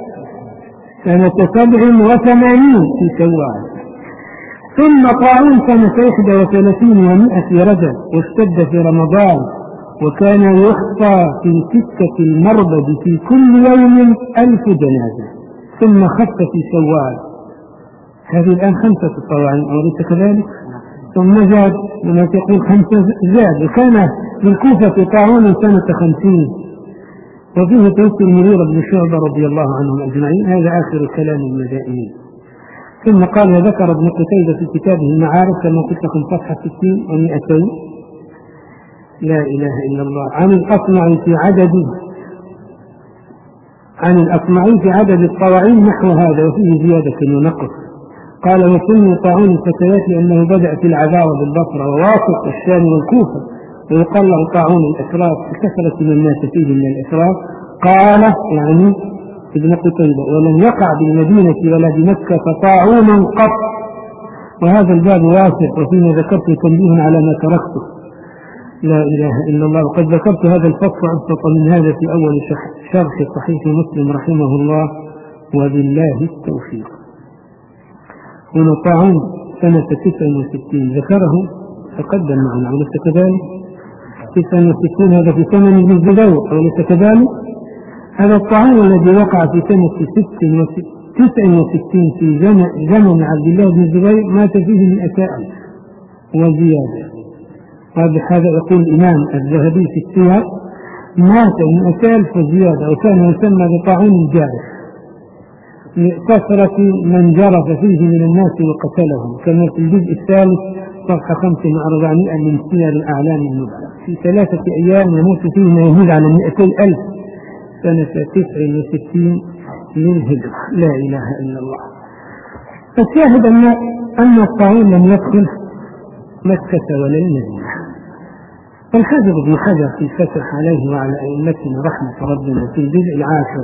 A: سنة سبع وثمانين في شوال. ثم طاعون سنة إحدى وثلاثين ومئة في رجب، واشتد في رمضان، وكان يحصى في سكة المربد في كل يوم ألف جنازة، ثم خف في شوال. هذه الآن خمسة طواعين أوليس كذلك؟ ثم زاد لما تقول خمسة زاد، وكان بالكوفة طاعون سنة خمسين، وفيه توفي المغيرة بن شعبة رضي الله عنهم أجمعين. هذا آخر كلام المدائنين. ثم قال وذكر ابن قتيبة في كتابه المعارف كما قلت لكم صفحة ستين ومئتين. لا إله إلا الله. عن الأصمعي في عدد عن الأصمعي في عدد الطواعين نحو هذا، وفيه زيادة ونقص. قال وسمي طاعون الفتيات لأنه بدأ في العذاوة بالبصرة وواسط الشام والكوفة، ويقال له طاعون الإسراف بكثرة من الناس فيه من الإسراف. قال يعني ابن قتيبة ولم يقع بالمدينة ولا بمكة طاعون قط. وهذا الباب واسع، وفيما ذكرت تنبيه على ما تركته. لا إله إلا الله. وقد ذكرت هذا الفصل أبسط من هذا في أول شرح صحيح مسلم رحمه الله، وبالله التوفيق. هنا طاعون سنة تسع وستين ذكره تقدم معنا، وليس كذلك؟ تسعة وستين هذا في زمن ابن الزبير أوليس كذلك؟ هذا الطاعون الذي وقع في سنة تسع وستين في زمن عبد الله بن الزبير مات فيه مئة ألف وزيادة. هذا يقول الإمام الذهبي في السير مات مئة ألف وزيادة، وكان يسمى بطاعون الجارح لكثرة من جرف فيه من الناس وقتلهم، كما في الجزء الثالث صفحة خمسة وأربعمائة من سير أعلام النبلاء. في ثلاثة أيام يموت فيه ما يزيد على مئتي ألف سنة تسع وستين للهجرة. لا إله إلا الله. فالشاهد أن أن الطاعون لم يدخل مكة ولا المدينة. الحافظ ابن حجر في الفتح عليه وعلى أئمتنا رحمة ربنا في الجزء العاشر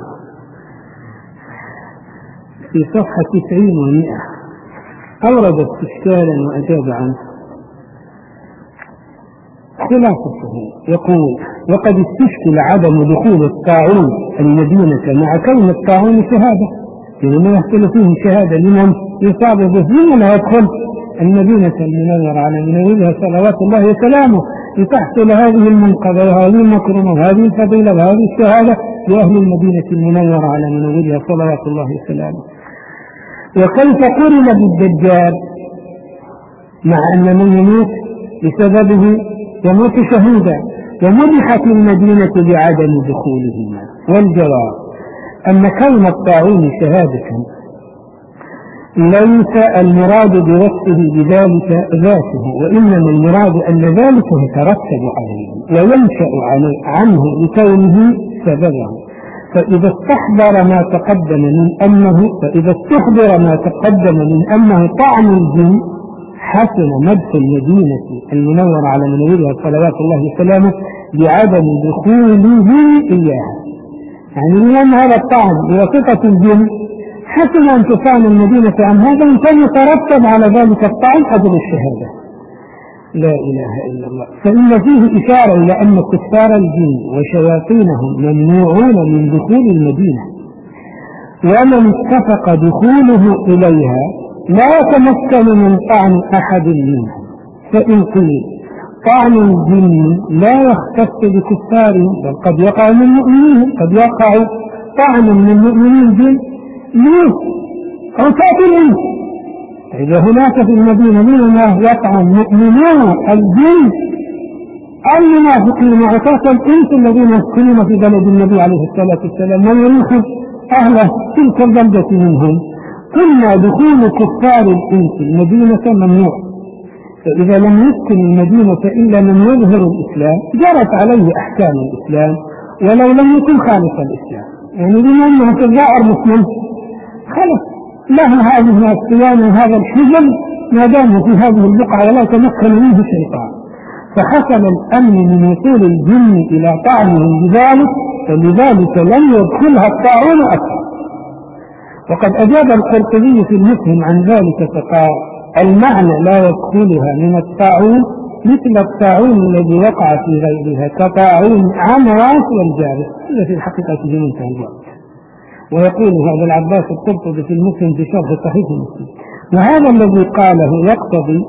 A: في صفحة تسعين ومئة أورد استشكالا وأجاب عنه خلاصته. يقول: وقد استشكل عدم دخول الطاعون المدينة مع كون الطاعون شهادة، لما يحصل فيه شهادة لمن يصاب به من لا يدخل المدينة المنورة على منورها صلوات الله وسلامه لتحصل هذه المنقذة وهذه المكرمة وهذه الفضيلة وهذه الشهادة لأهل المدينة المنورة على منورها صلوات الله وسلامه. وكيف قرن بالدجال مع أن من يموت بسببه يموت شهيدا ومدحت المدينة بعدم دخولهما؟ والجواب أن كون الطاعون شهادة ليس المراد بوصفه بذلك ذاته، وإنما المراد أن ذلك يترتب عليه وينشأ عنه لكونه سببه. فإذا استحضر ما تقدم من أنه فإذا استحضر ما تقدم من أنه طعن الجن حسن مدح المدينة المنورة على منورها صلوات الله وسلامه بعدم دخوله إياها. يعني لأن هذا الطعن بواسطة الجن حسن أن تطعن المدينة عن هذا، إن كان يترتب على ذلك الطعن أجر الشهادة. لا إله إلا الله. فإن فيه إشارة إلى أن كفار الجن وشياطينهم ممنوعون من دخول المدينة، ومن اتفق دخوله إليها لا يتمكن من طعن أحد منهم. فإن قيل طعن الجن لا يختص بكفارهم بل قد يقع من المؤمنين، قد يقع طعن من المؤمنين الجن ليه أو كافرين. إذا هناك في المدينة من يطعن مؤمنون الجن المنافقين وعصاة الإنس الذين يسكنون في بلد النبي عليه الصلاة والسلام ويريح أهل تلك البلدة منهم، قلنا دخول كفار الإنس المدينة ممنوع. فإذا لم يسكن المدينة إلا من يظهر الإسلام جرت عليه أحكام الإسلام ولو لم يكن خالص الإسلام. يعني بما أنه كالظاهر مسلم خلص له هذه الصيانة وهذا الحزن ما دام في هذه البقعة ولا تمكن منه الشيطان. فحصل الأمن من وصول الجن إلى طعنهم بذلك، فلذلك لم يدخلها الطاعون أكثر. وقد أجاب القرطبي في المفهم عن ذلك فقال: المعنى لا يدخلها من الطاعون مثل الطاعون الذي وقع في غيرها كطاعون عمواس والجارح. هذا في الحقيقة في منتهى الوقت. ويقول هذا العباس القرطبي في المسلم في شرح صحيح مسلم: وهذا الذي قاله يقتضي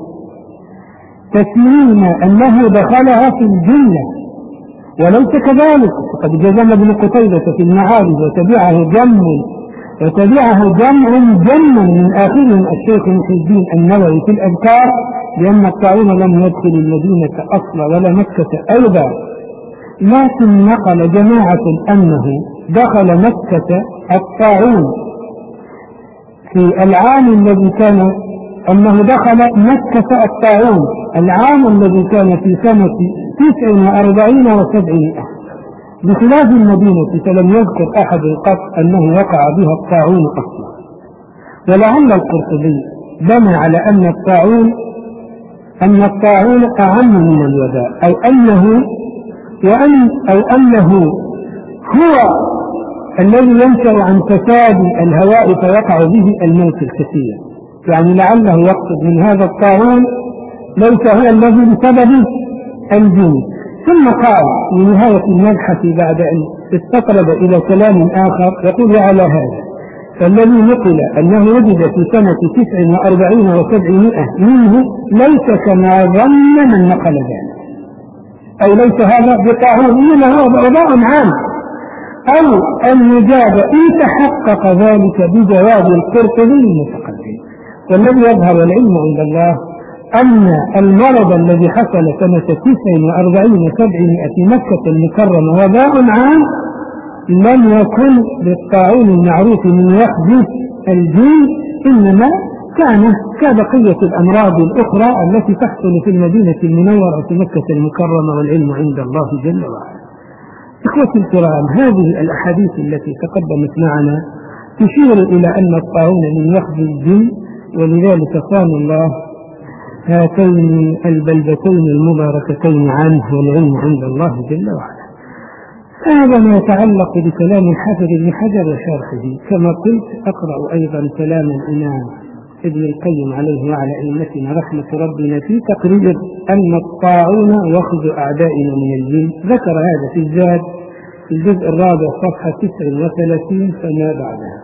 A: تسليم أنه دخلها في الجنة، وليس كذلك. فقد جزم ابن قتيبة في المعارج وتبعه جم وتبعه جمع جم من آخرهم الشيخ محي الدين النووي في الأذكار لأن الطاعون لم يدخل المدينة أصلا ولا مكة أيضا، لكن نقل جماعة أنه دخل مكة الطاعون في العام الذي كان أنه دخل مكة الطاعون العام الذي كان في سنة تسع وأربعين وسبعمائة، بخلاف المدينة فلم يذكر أحد قط أنه وقع بها الطاعون أصلا. ولعل القرطبي بنى على أن الطاعون أن الطاعون أعم من الوباء، أو أنه وأن أو أنه هو الذي ينشأ عن فساد الهواء فيقع به الموت الكثير. يعني لعله يقصد من هذا الطاعون ليس هو الذي بسبب الجن. ثم قال في نهاية المبحث بعد أن استطرد إلى كلام آخر يقول: على هذا فالذي نقل أنه وجد في سنة تسع وأربعين وسبعمائة منه ليس كما ظن من نقل ذلك. أو ليس هذا بطاعون، إنما هو وباء عام. أو النجابة إن تحقق ذلك بجواب القرطبي المتقدم. والذي يظهر العلم عند الله أن المرض الذي حصل سنة تسع وأربعين سبعمائة مكة المكرمة وباء عام لم يكن بالطاعون المعروف من وحده الجن، إنما كان كبقية الأمراض الأخرى التي تحصل في المدينة المنورة في مكة المكرمة، والعلم عند الله جل وعلا. إخوتي الكرام، هذه الأحاديث التي تقدمت معنا تشير إلى أن الطاعون من وحد الجن، ولذلك قال الله هاتين البلدتين المباركتين عنه، والعلم عند الله جل وعلا. هذا ما يتعلق بكلام الحافظ ابن حجر وشرحه. كما قلت أقرأ أيضا كلام الإمام ابن القيم عليه وعلى أئمتنا رحمة ربنا في تقرير أن الطاعون وخز أعدائنا من الجن. ذكر هذا في الزاد في الجزء الرابع صفحة تسع وثلاثين فما بعدها.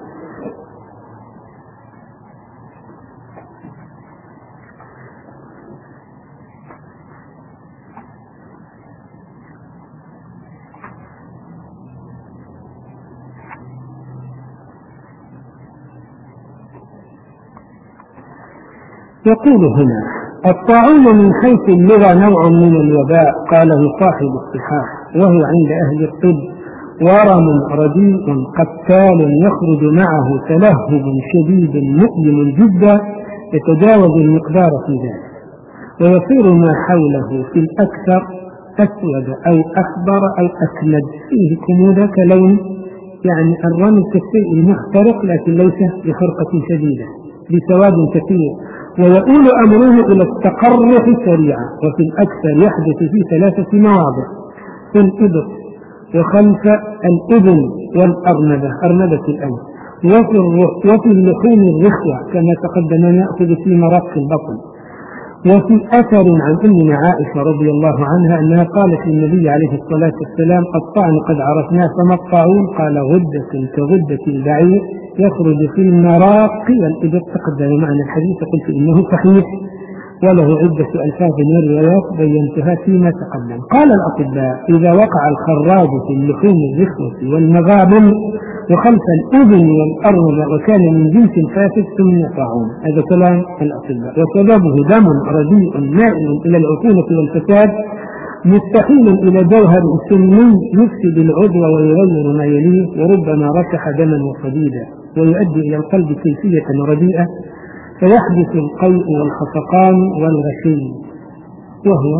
A: يقول هنا: الطاعون من حيث اللغة نوع من الوباء، قاله صاحب الصحاح، وهو عند أهل الطب ورم رديء قتال يخرج معه تلهب شديد مؤلم جدا يتجاوز المقدار في ذلك، ويصير ما حوله في الأكثر أسود أو أخضر أو أسمد، فيه كمودة كلون يعني الرمل كالشيء المخترق، لكن ليس بخرقة شديدة، بسواد كثير، ويؤول أمره إلى التقرح سريعا. وفي الأكثر يحدث في ثلاثة مواضع: في الإبط وخلف الإذن والأرنبة، أرنبة الأنف، وفي, وفي اللحوم الرخوة كما تقدم يأخذ في مرق البطن. وفي أثر عن أمنا عائشة رضي الله عنها أنها قالت للنبي عليه الصلاة والسلام: الطعن قد عرفناه فما الطاعون؟ قال: غدة كغدة البعير يخرج في المراق والإبط. تقدم معنا الحديث، قلت إنه صحيح وله عدة ألفاظ من الروايات بينتها فيما تقدم. قال الأطباء: إذا وقع الخراج في اللحوم الرخوة والمغابن وخلف الأذن والأرنبة وكان من جنس فاسد سمي طاعون. هذا كلام الأطباء. وسببه دم رديء مائل إلى العفونة والفساد مستحيل إلى جوهر سمي يفسد العضو ويغير ما يليه، وربما رشح دما وصديدا، ويؤدي إلى القلب كيفية رديئة فيحدث القيء والخفقان والغشي، وهو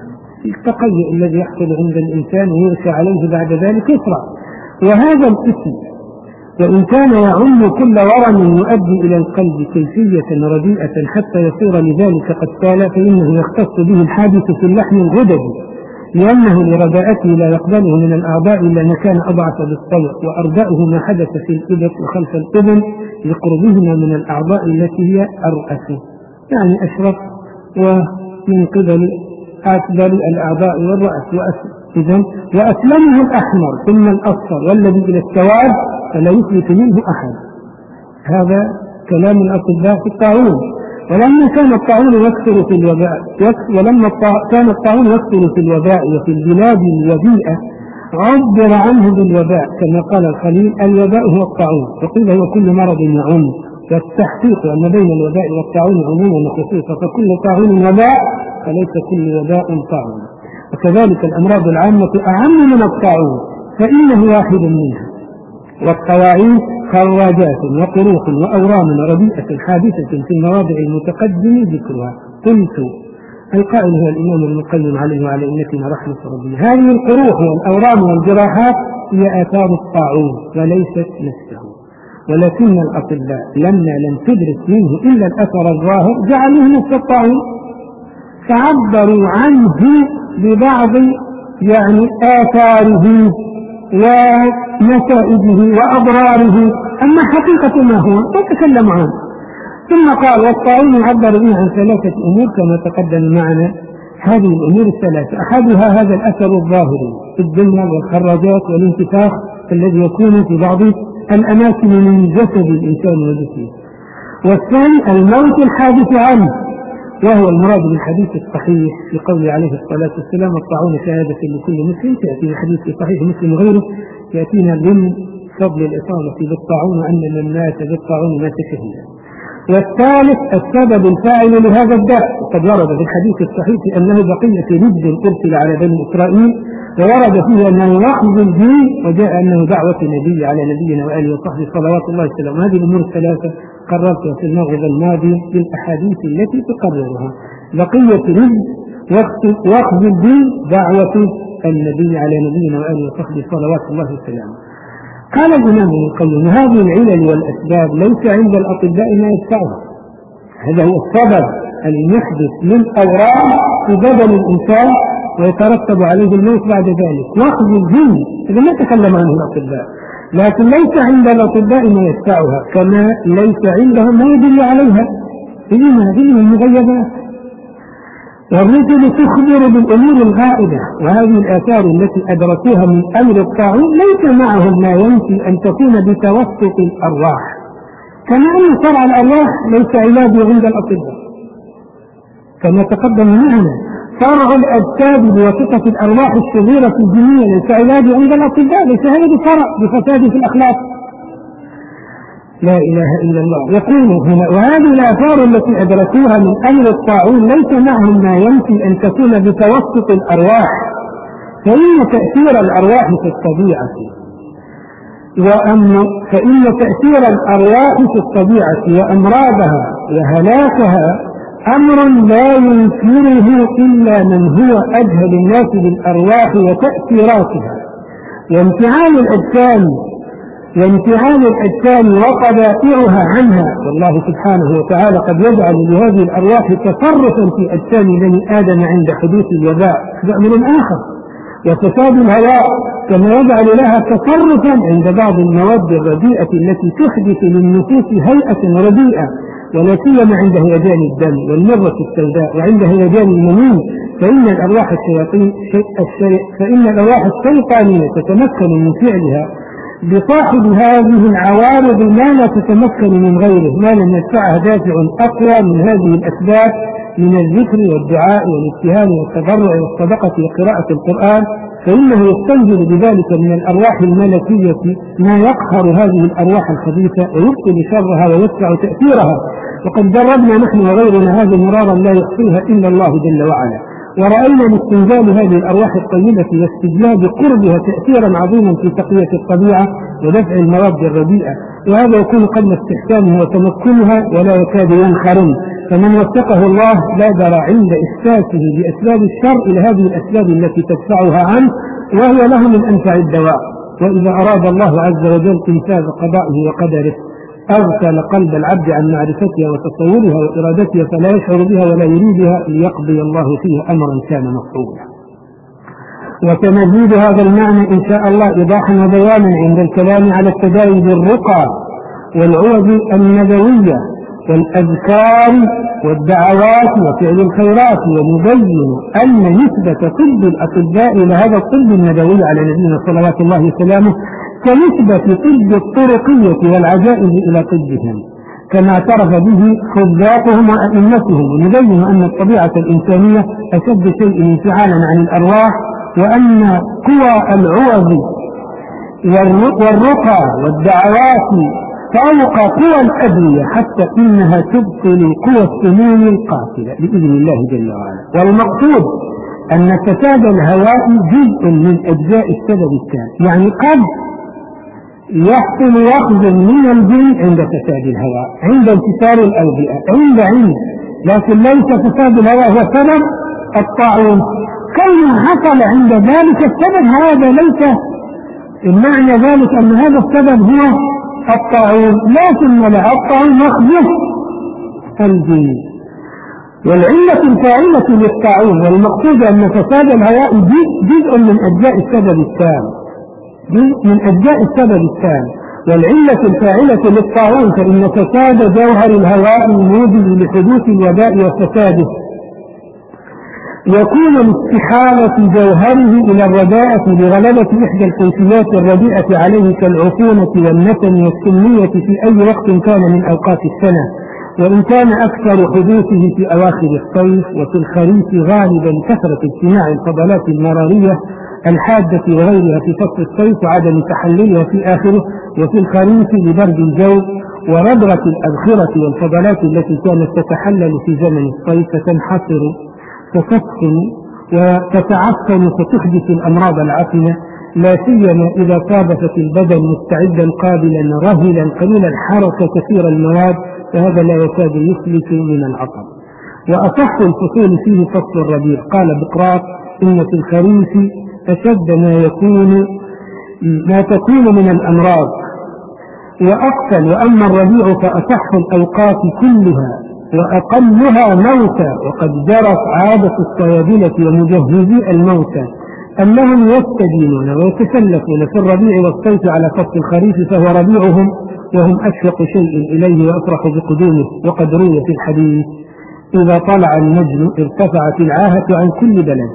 A: التقيؤ الذي يحصل عند الإنسان ويغشى عليه بعد ذلك يسرع. وهذا الاسم وإن كان يعم كل ورم يؤدي إلى القلب كيفية رديئة حتى يصير لذلك قتالا، فإنه يختص به الحادث في اللحم الغددي، لأنه لرداءته لا يقبله من الأعضاء إلا ما كان أضعف بالطبع، وأرداؤه ما حدث في الإبط وخلف الإذن لقربهما من الأعضاء التي هي أرأس، يعني أشرف ومن قبل أكبر الأعضاء والرأس وأسفل. إذن وأسلمه الأحمر ثم الأصفر والذي إلى السواد فلا يفلت منه أحد. هذا كلام الأطباء في الطاعون. ولما كان الطاعون يكثر في الوباء ولما كان الطاعون يكثر في الوباء وفي البلاد الوبيئة عبر عنه بالوباء كما قال الخليل: الوباء هو الطاعون، وقيل هو كل مرض يعم. والتحقيق أن بين الوباء والطاعون عموما وخصوصا، فكل طاعون وباء فليس كل وباء طاعون. وكذلك الأمراض العامة أعم من الطاعون فإنه واحد منها. والطواعين خراجات وقروح وأورام رديئة حادثة في المواضع المتقدم ذكرها. قلت: القائل هو الإمام ابن القيم عليه وعلى أئمتنا رحمة ربنا. هذه القروح والأورام والجراحات هي آثار الطاعون وليست نفسه، ولكن الأطباء لما لم تدرك منه إلا الأثر الظاهر جعلوه نفس الطاعون، فعبروا عنه ببعض يعني آثاره ونتائجه وأضراره، أما حقيقة ما هو تتكلم عنه. ثم قال: والطاعون يعبر به عن ثلاثة أمور كما تقدم معنا. هذه الأمور الثلاثة أحدها هذا الأثر الظاهري في الدنيا والخراجات والانتفاخ الذي يكون في بعض الأماكن من جسد الإنسان وجسمه، والثاني الموت الحادث عنه، وهو المراد بالحديث الصحيح في قوله عليه الصلاة والسلام: الطاعون شهادة لكل مسلم. تأتي الحديث في صحيح مسلم وغيره يأتينا من فضل الإصابة بالطاعون وأن من مات بالطاعون مات شهيدا. والثالث السبب الفاعل لهذا الداء، وقد ورد في الحديث الصحيح أنه بقية رد أرسل على بني إسرائيل، وورد فيه أنه يأخذ الدين، وجاء أنه دعوة النبي على نبينا وآله وصحبه صلوات الله وسلامه. هذه الأمور الثلاثة قررتها في الموعظة الماضية في الأحاديث التي تقررها: بقية رد، وأخذ الدين، دعوة النبي على نبينا وآله وصحبه صلوات الله وسلامه. قال الإمام ابن القيم: هذه العلل والأسباب ليس عند الأطباء ما يدفعها. هذا هو السبب أن يحدث للأورام في بدن الإنسان ويترتب عليه الموت بعد ذلك. واخذ الجن إذا ما تكلم عنه الأطباء، لكن ليس عند الأطباء ما يدفعها، كما ليس عندهم ما يدل عليها. إنما هذه المغيبات. والرسل تخبر بالأمور الغائبة، وهذه الآثار التي أدركوها من أمر الطاعون ليس معهم ما ينفي أن تكون بتوسط الأرواح، كما أن شرع الأرواح ليس علاجه عند الأطباء، كما تقدم معنا. شرع الأجساد بواسطة الأرواح الشريرة الجنية ليس علاجه عند الأطباء، ليس هذا بشرع بفساد في الأخلاق. لا إله إلا الله. يقول هنا: وهذه الآثار التي أدركوها من أمر الطاعون ليس معهم ما ينفي أن تكون بتوسط الأرواح، فإن تأثير الأرواح في الطبيعة وأم فإن تأثير الأرواح في الطبيعة وأمراضها وهلاكها أمر لا ينكره إلا من هو أجهل الناس بالأرواح وتأثيراتها، وامتعان الأجسام وامتعان الأجسام وقبائعها عنها. والله سبحانه وتعالى قد يجعل لهذه الأرواح تصرفا في أجسام بني آدم عند حدوث الوباء، هذا أمر آخر. وفساد الهواء كما يجعل لها تصرفا عند بعض المواد الرديئة التي تحدث للنفوس هيئة رديئة، ولا سيما عند هيجان الدم والمرة السوداء وعند هيجان المني. فإن الأرواح الشياطين فإن الأرواح الشيطانية تتمكن من فعلها بصاحب هذه العوارض ما لا تتمكن من غيره، ما لم يدفعها دافع أقوى من هذه الأسباب من الذكر والدعاء والابتهال والتضرع والصدقة وقراءة القرآن، فإنه يستنزل بذلك من الأرواح الملكية ما يقهر هذه الأرواح الخبيثة ويبطل شرها ويدفع تأثيرها. وقد جربنا نحن وغيرنا هذا مرارا لا يخفيها إلا الله جل وعلا، ورأينا من استنزال هذه الأرواح الطيبة واستجلاب قربها تأثيرا عظيما في تقوية الطبيعة ودفع المواد الرديئة، وهذا يكون قبل استحسانها وتمكنها ولا يكاد ينخرم. فمن وفقه الله بادر عند إحساسه بأسباب الشر إلى هذه الأسباب التي تدفعها عنه، وهي له من أنفع الدواء. وإذا أراد الله عز وجل تنفاذ قضائه وقدره أغفل قلب العبد عن معرفتها وتصورها وإرادتها، فلا يشعر بها ولا يريدها ليقضي الله فيها أمرا كان مفعولا. وسنزيد هذا المعنى إن شاء الله إيضاحا وبيانا عند الكلام على التداوي بالرقى والعوذ النبوية والأذكار والدعوات وفعل الخيرات، ونبين أن نسبة طب الأطباء إلى هذا الطب النبوي على نبينا صلوات الله وسلامه كنسبة طب الطرقية والعجائز إلى طبهم، كما اعترف به حذاقهم وأئمتهم. ونبين أن الطبيعة الإنسانية أشد شيء انفعالا عن الأرواح، وأن قوى العوذ والرقى والدعوات فوق قوى الأدوية، حتى إنها تبطل قوى السموم القاتلة بإذن الله جل وعلا. والمقصود أن فساد الهواء جزء من أجزاء السبب الثاني، يعني قد يحصل يخزن من الجن عند فساد الهواء، عند انتشار الأوبئة، عند عند لكن ليس فساد الهواء هو سبب الطاعون. كونه حصل عند ذلك السبب هذا ليس المعنى ذلك أن هذا السبب هو الطاعون، لكن لا، الطاعون يخزن الجن. والعلة الفاعلة للطاعون والمقصود أن فساد الهواء جزء من أجزاء السبب التام، من أجزاء السبب الثاني. والعلة الفاعلة للطاعون فإن فساد جوهر الهواء الموجب لحدوث الوباء وفساده يكون لاستحالة جوهره إلى الرداءة لغلبة إحدى الكيفيات الرديئة عليه كالعفونة والنتن والسمية في أي وقت كان من أوقات السنة. وإن كان أكثر حدوثه في أواخر الصيف، وفي الخريف غالبا كثرة اجتماع الفضلات المرارية الحادة وغيرها في فصل الصيف وعدم تحللها في آخره، وفي الخريف لبرد الجو وربرة الأبخرة والفضلات التي كانت تتحلل في زمن الصيف فتنحصر فتسخن وتتعفن فتحدث الأمراض العفنة، لا سيما إذا صادفت البدن مستعدا قابلا رهلا قليل الحركة كثير المواد، فهذا لا يكاد يفلت من العطب. وأصح الفصول فيه فصل الربيع. قال بقراط: إن في الخريف أشد ما يكون ما تكون من الأمراض وأقتل، وأما الربيع فأصح الأوقات كلها وأقلها موتى. وقد جرت عادة الصيادلة ومجهزي الموتى أنهم يستدينون ويتسلفون في الربيع والصيف على فصل الخريف، فهو ربيعهم وهم أشفق شيء إليه وأفرح بقدومه. وقد روي في الحديث: إذا طلع النجم ارتفعت العاهة عن كل بلد.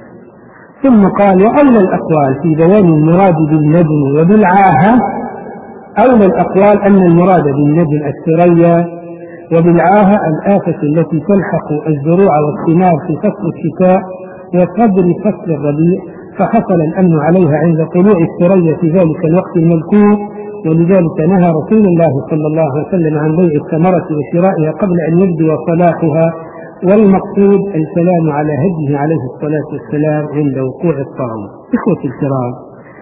A: ثم قال: وأولى الأقوال في بيان المراد بالنجم وبالعاهة، أولى الأقوال أن المراد بالنجم الثريا، وبالعاهة الآفة التي تلحق الزروع والثمار في فصل الشتاء وقدر فصل الربيع، فحصل الأمن عليها عند طلوع الثريا في ذلك الوقت المذكور. ولذلك نهى رسول الله صلى الله عليه وسلم عن بيع الثمرة وشرائها قبل أن يبدو صلاحها، والمقصود السلام على هديه عليه الصلاة والسلام عند وقوع الطاعون. إخوة الكرام،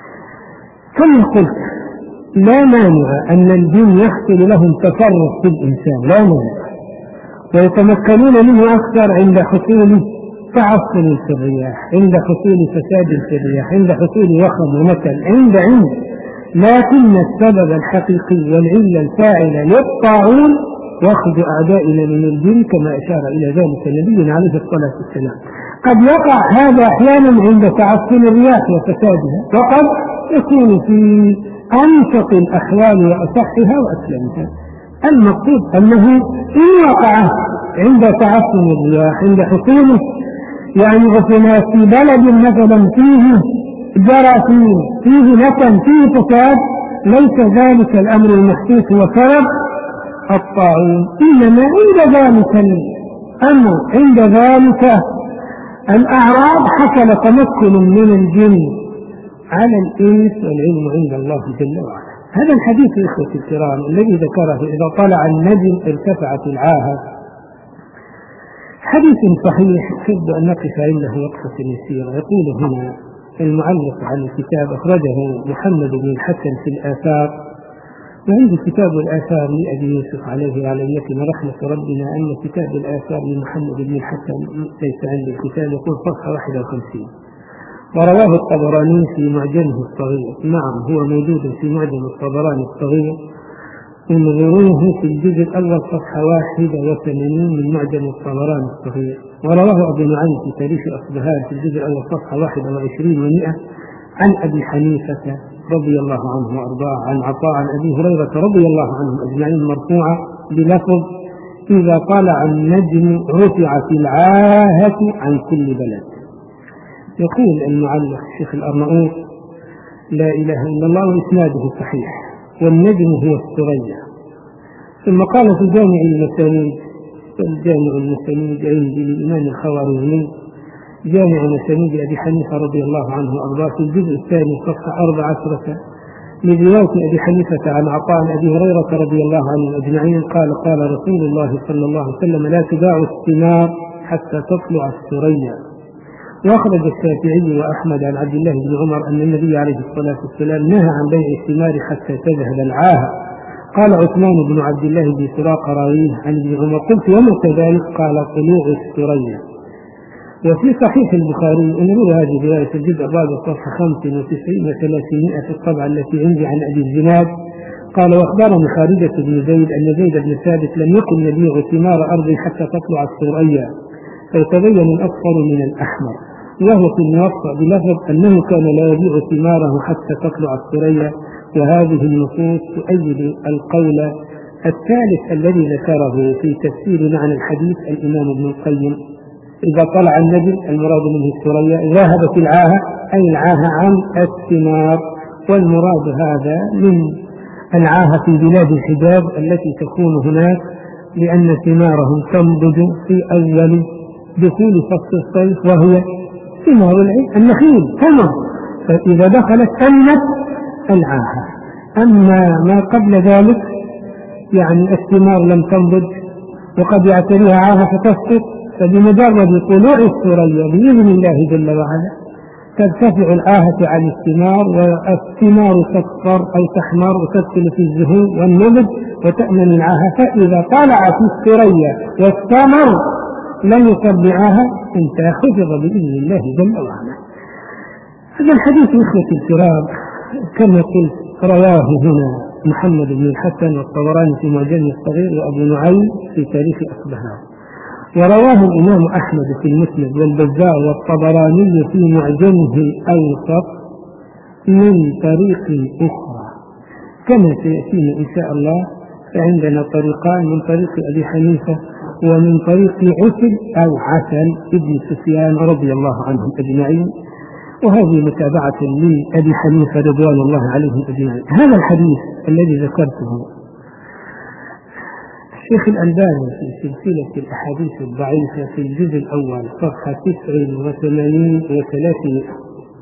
A: كما قلت لا مانع أن الجن يحصل لهم تصرف في الإنسان، لا مانع، ويتمكنون منه أكثر عند حصول تعصب في الرياح، عند حصول فساد في الرياح، عند حصول وخم ونكل، عند عند لكن السبب الحقيقي والعلة الفاعلة للطاعون واخذ أعدائنا من الجن، كما أشار إلى ذلك نبينا عليه الصلاة والسلام. قد يقع هذا أحيانا عند تعفن الرياح وفسادها، وقد يكون في أنشط الأحوال وأصحها وأسلمها. المقصود أنه إن وقع عند تعفن الرياح، عند حصوله يعني غفنا في بلد مثلا فيه جراثيم، فيه نتن، فيه فساد، ليس ذلك الأمر المحسوس وسبب الطاعون، إنما عند ذلك الأمر، عند ذلك الأعراض حصل تمكن من الجن على الإنس، والعلم عند الله جل وعلا. هذا الحديث إخوة الكرام الذي ذكره: إذا طلع النجم ارتفعت العاهة، حديث صحيح أحب أن نقف عنده وقفة يسيرة. يقول هنا المعلق عن الكتاب: أخرجه محمد بن الحسن في الآثار، وعند كتاب الآثار لأبي يوسف عليه وعلى يتم رحمة ربنا أن كتاب الآثار لمحمد بن الحسن ليس عند الكتاب، يقول صفحة واحد وخمسين. ورواه الطبراني في معجمه الصغير. نعم، هو موجود في معجم الطبراني الصغير، انظروه في الجزء الأول صفحة واحد وثمانين من معجم الطبراني الصغير. ورواه أبو نعيم في تاريخ أصبهان في الجزء الأول صفحة واحد وعشرين ومئة عن أبي حنيفة رضي الله عنه وأرضاه عن عطاء عن أبي هريرة رضي الله عنهم أجمعين مرفوعة بلفظ: إذا طلع النجم رفعت العاهة عن كل بلد. يقول المعلق الشيخ الأرناؤوط: لا إله إلا الله، وإسناده صحيح، والنجم هو الثريا. ثم قال في جامع المسانيد، الجامع المسانيد عند الإمام الخوارزمي، جامع مسانيد أبي حنيفة رضي الله عنه وأرضاه في الجزء الثاني صفحة أربع عشرة لرواية أبي حنيفة عن عطاء أبي هريرة رضي الله عنه أجمعين قال: قال رسول الله صلى الله عليه وسلم: لا تباع الثمار حتى تطلع الثريا. وأخرج الشافعي وأحمد عن عبد الله بن عمر أن النبي عليه الصلاة والسلام نهى عن بيع الثمار حتى تذهب العاهة. قال عثمان بن عبد الله بن سراق راويه عن ابن عمر: قلت ومتى ذلك؟ قال: طلوع الثريا. وفي صحيح البخاري أن روى هذه الرواية الجزء الرابع صفحة خمس وتسعين وثلاثمائة في الطبعة التي عندي عن أبي الزناد قال: وأخبرني خارجة بن زيد أن زيد بن ثابت لم يكن يبيع ثمار أرض حتى تطلع الثريا فيتبين الأصفر من الأحمر، وهو في الموطأ بلفظ أنه كان لا يبيع ثماره حتى تطلع الثريا. وهذه النصوص تؤيد القول الثالث الذي ذكره في تفسير معنى الحديث الإمام ابن القيم: إذا طلع النجم المراد منه الثريا، ذهبت العاهة أي العاهة عن الثمار. والمراد هذا من العاهة في بلاد الحجاز التي تكون هناك لأن ثمارهم تنضج في أول دخول فصل الصيف، وهي ثمار النخيل تمر، فإذا دخلت تمت العاهة. أما ما قبل ذلك يعني الثمار لم تنضج وقد يعتريها عاهة فتسقط، فبمجرد طلوع الثريا بإذن الله جل وعلا ترتفع العاهة عن الثمار، والثمار تصفر أو تحمر وتدخل في الزهور والنضج وتأمن العاهة. فإذا طلعت الثريا والثمر لم يصب عاهة انت حفظ بإذن الله جل وعلا. هذا الحديث إخوتي الكرام كما قلت رواه هنا محمد بن الحسن والطبراني في معجم الصغير وأبو نعيم في تاريخ أصبهان، ورواه الإمام أحمد في المسند والبزار والطبراني في معجمه الأوسط من طريق أخرى كما سيأتينا إن شاء الله. فعندنا طريقان، من طريق أبي حنيفة ومن طريق عسل أو عسل ابن سفيان رضي الله عنهم أجمعين، وهذه متابعة لأبي حنيفة رضوان الله عليهم أجمعين. هذا الحديث الذي ذكرته الشيخ الألباني في سلسلة الأحاديث الضعيفة في الجزء الأول صفحة تسع وثمانين وثلاثمائة،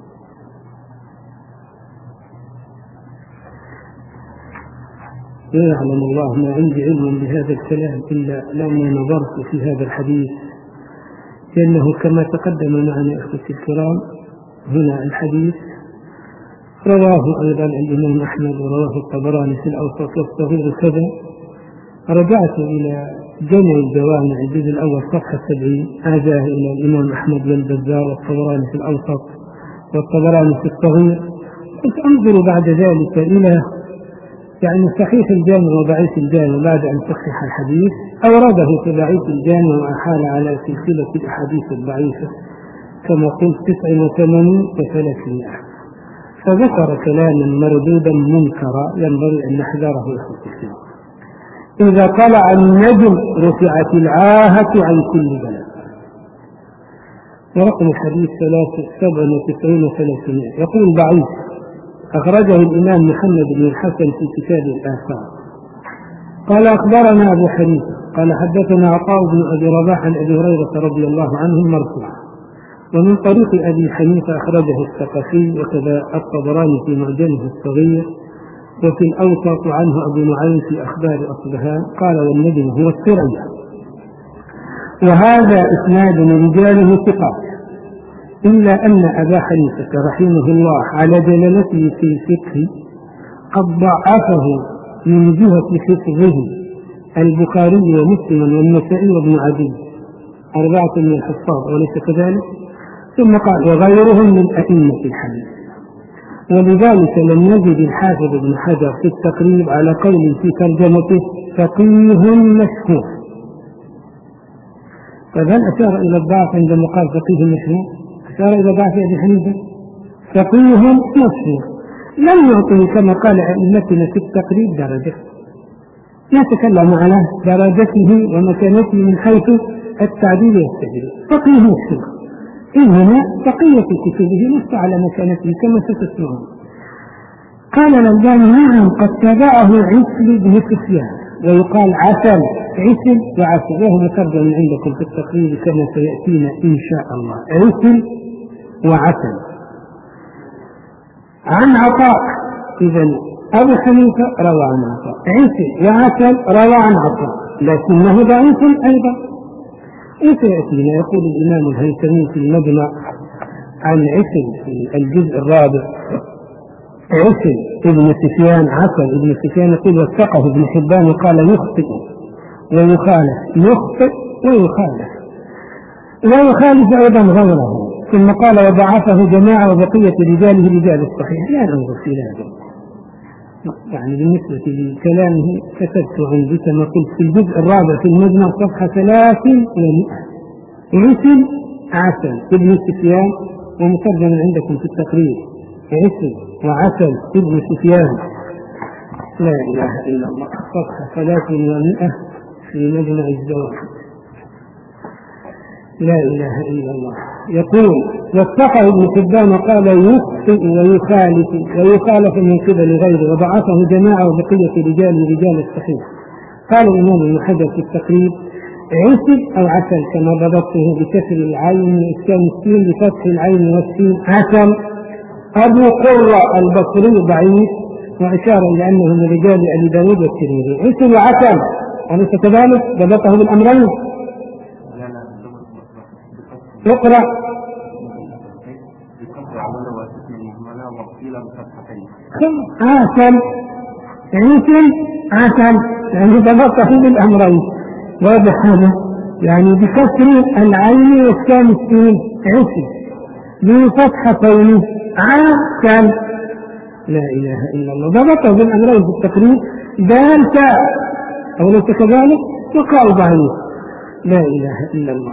A: لا يعلم الله ما عندي علم بهذا الكلام إلا لما نظرت في هذا الحديث، لأنه كما تقدم معنا أخوتي الكرام هنا الحديث رواه أيضا الإمام أحمد ورواه الطبراني في الأوسط والصغير كذا. رجعت إلى جمع الجوامع الجزء الأول صفحة سبعين، هذا إلى الإمام أحمد والبزار والطبراني في الأوسط والطبراني في الصغير. كنت أنظر بعد ذلك إلى يعني صحيح الجامع وضعيف الجامع بعد أن تصحح الحديث، أورده في ضعيف الجامع وأحال على سلسلة الأحاديث الضعيفة كما قلت تسع وثمانين وثلاثمائة، فذكر كلاما مردودا منكرا ينبغي أن نحذره إخوتي. إذا طلع النجم رفعت العاهة عن كل بلد. ورقم الحديث سبع وتسعين وثلاثمائة. يقول ضعيف، أخرجه الإمام محمد بن الحسن في كتاب الآثار. قال أخبرنا أبو حنيفة قال حدثنا عطاء بن أبي رباح عن أبي هريرة رضي الله عنه مرفوعا، ومن طريق أبي حنيفة أخرجه الثقفي وكذا الطبراني في معجمه الصغير، وفي الأوسط عنه أبو نعيم في أخبار أصبهان قال والنجم هو الثريا. وهذا إسناد رجاله ثقات، إلا أن أبا حنيفة رحمه الله على جلالته في الفقه قد ضعفه من جهة حفظه البخاري ومسلم والنسائي وابن عدي أربعة من الحفاظ وليس كذلك، ثم قال وغيرهم من أئمة الحديث. ولذلك لم يجد الحافظ ابن حجر في التقريب على قول في ترجمته فقيه مشهور. فهل أشار إلى الضعف عندما قال فقيه مشهور؟ أشار إلى ضعف أبي حنيفة فقيه مشهور، لم يعطه كما قال أئمتنا في التقريب درجة، لا تكلم على درجته ومكانته من حيث التعديل والتجريب. فقيه مشهور إن هنا بقية كتبه لست على مكانته كما ستسمعون. قال الألباني نعم قد تابعه عسل بن سفيان، ويقال عسل عسل وعسل، وهو مترجم عندكم في التقريب كما سيأتينا إن شاء الله، عسل وعسل. عن عطاء، إذن أبو حنيفة روى عن عطاء، عسل وعسل روى عن عطاء لكنه ضعيف أيضا. وسيأتينا يقول الإمام الهيثمي في المجمع عن عسل في الجزء الرابع عسل ابن سفيان عسل ابن سفيان يقول وثقه ابن حبان وقال يخطئ ويخالف، يخطئ ويخالف ويخالف أيضا غيره، ثم قال وضعفه جماعة وبقية رجاله رجال الصحيح. لا ننظر في هذا، يعني بالنسبة لكلامه كتبت عندي كما قلت في الجزء الرابع في المجمع صفحة ثلاثين ومئة عسل عسل ابن سفيان، ومترجم عندكم في التقرير عسل وعسل ابن سفيان لا إله إلا الله صفحة ثلاثين ومئة في مجمع الزواج. لا إله إلا الله. يقول وثقه ابن حبان وقال يخطئ ويخالف ويخالف من قبل غيره، وضعفه جماعة وبقية رجال رجال الصحيح. قال الإمام ابن حجر في التقريب: عسل أو عسل كما ضبطته بكسر العين وإسكان السين بفتح العين والسين عسل. أبو قرة البصري ضعيف، وإشارة إلى أنه من رجال أبي داود والترمذي. عسل وعسل أليس كذلك؟ ضبطه بالأمرين. اقرأ. عسل عسل عسل يعني ضبطه بالأمرين. واضح هذا؟ يعني بكسر العين وإسكان السين عسل، بفتحتين عسل. لا إله إلا الله. ضبطه بالأمرين في التقريب دال تاء أوليس كذلك؟ وقال ضعيف. لا إله إلا الله.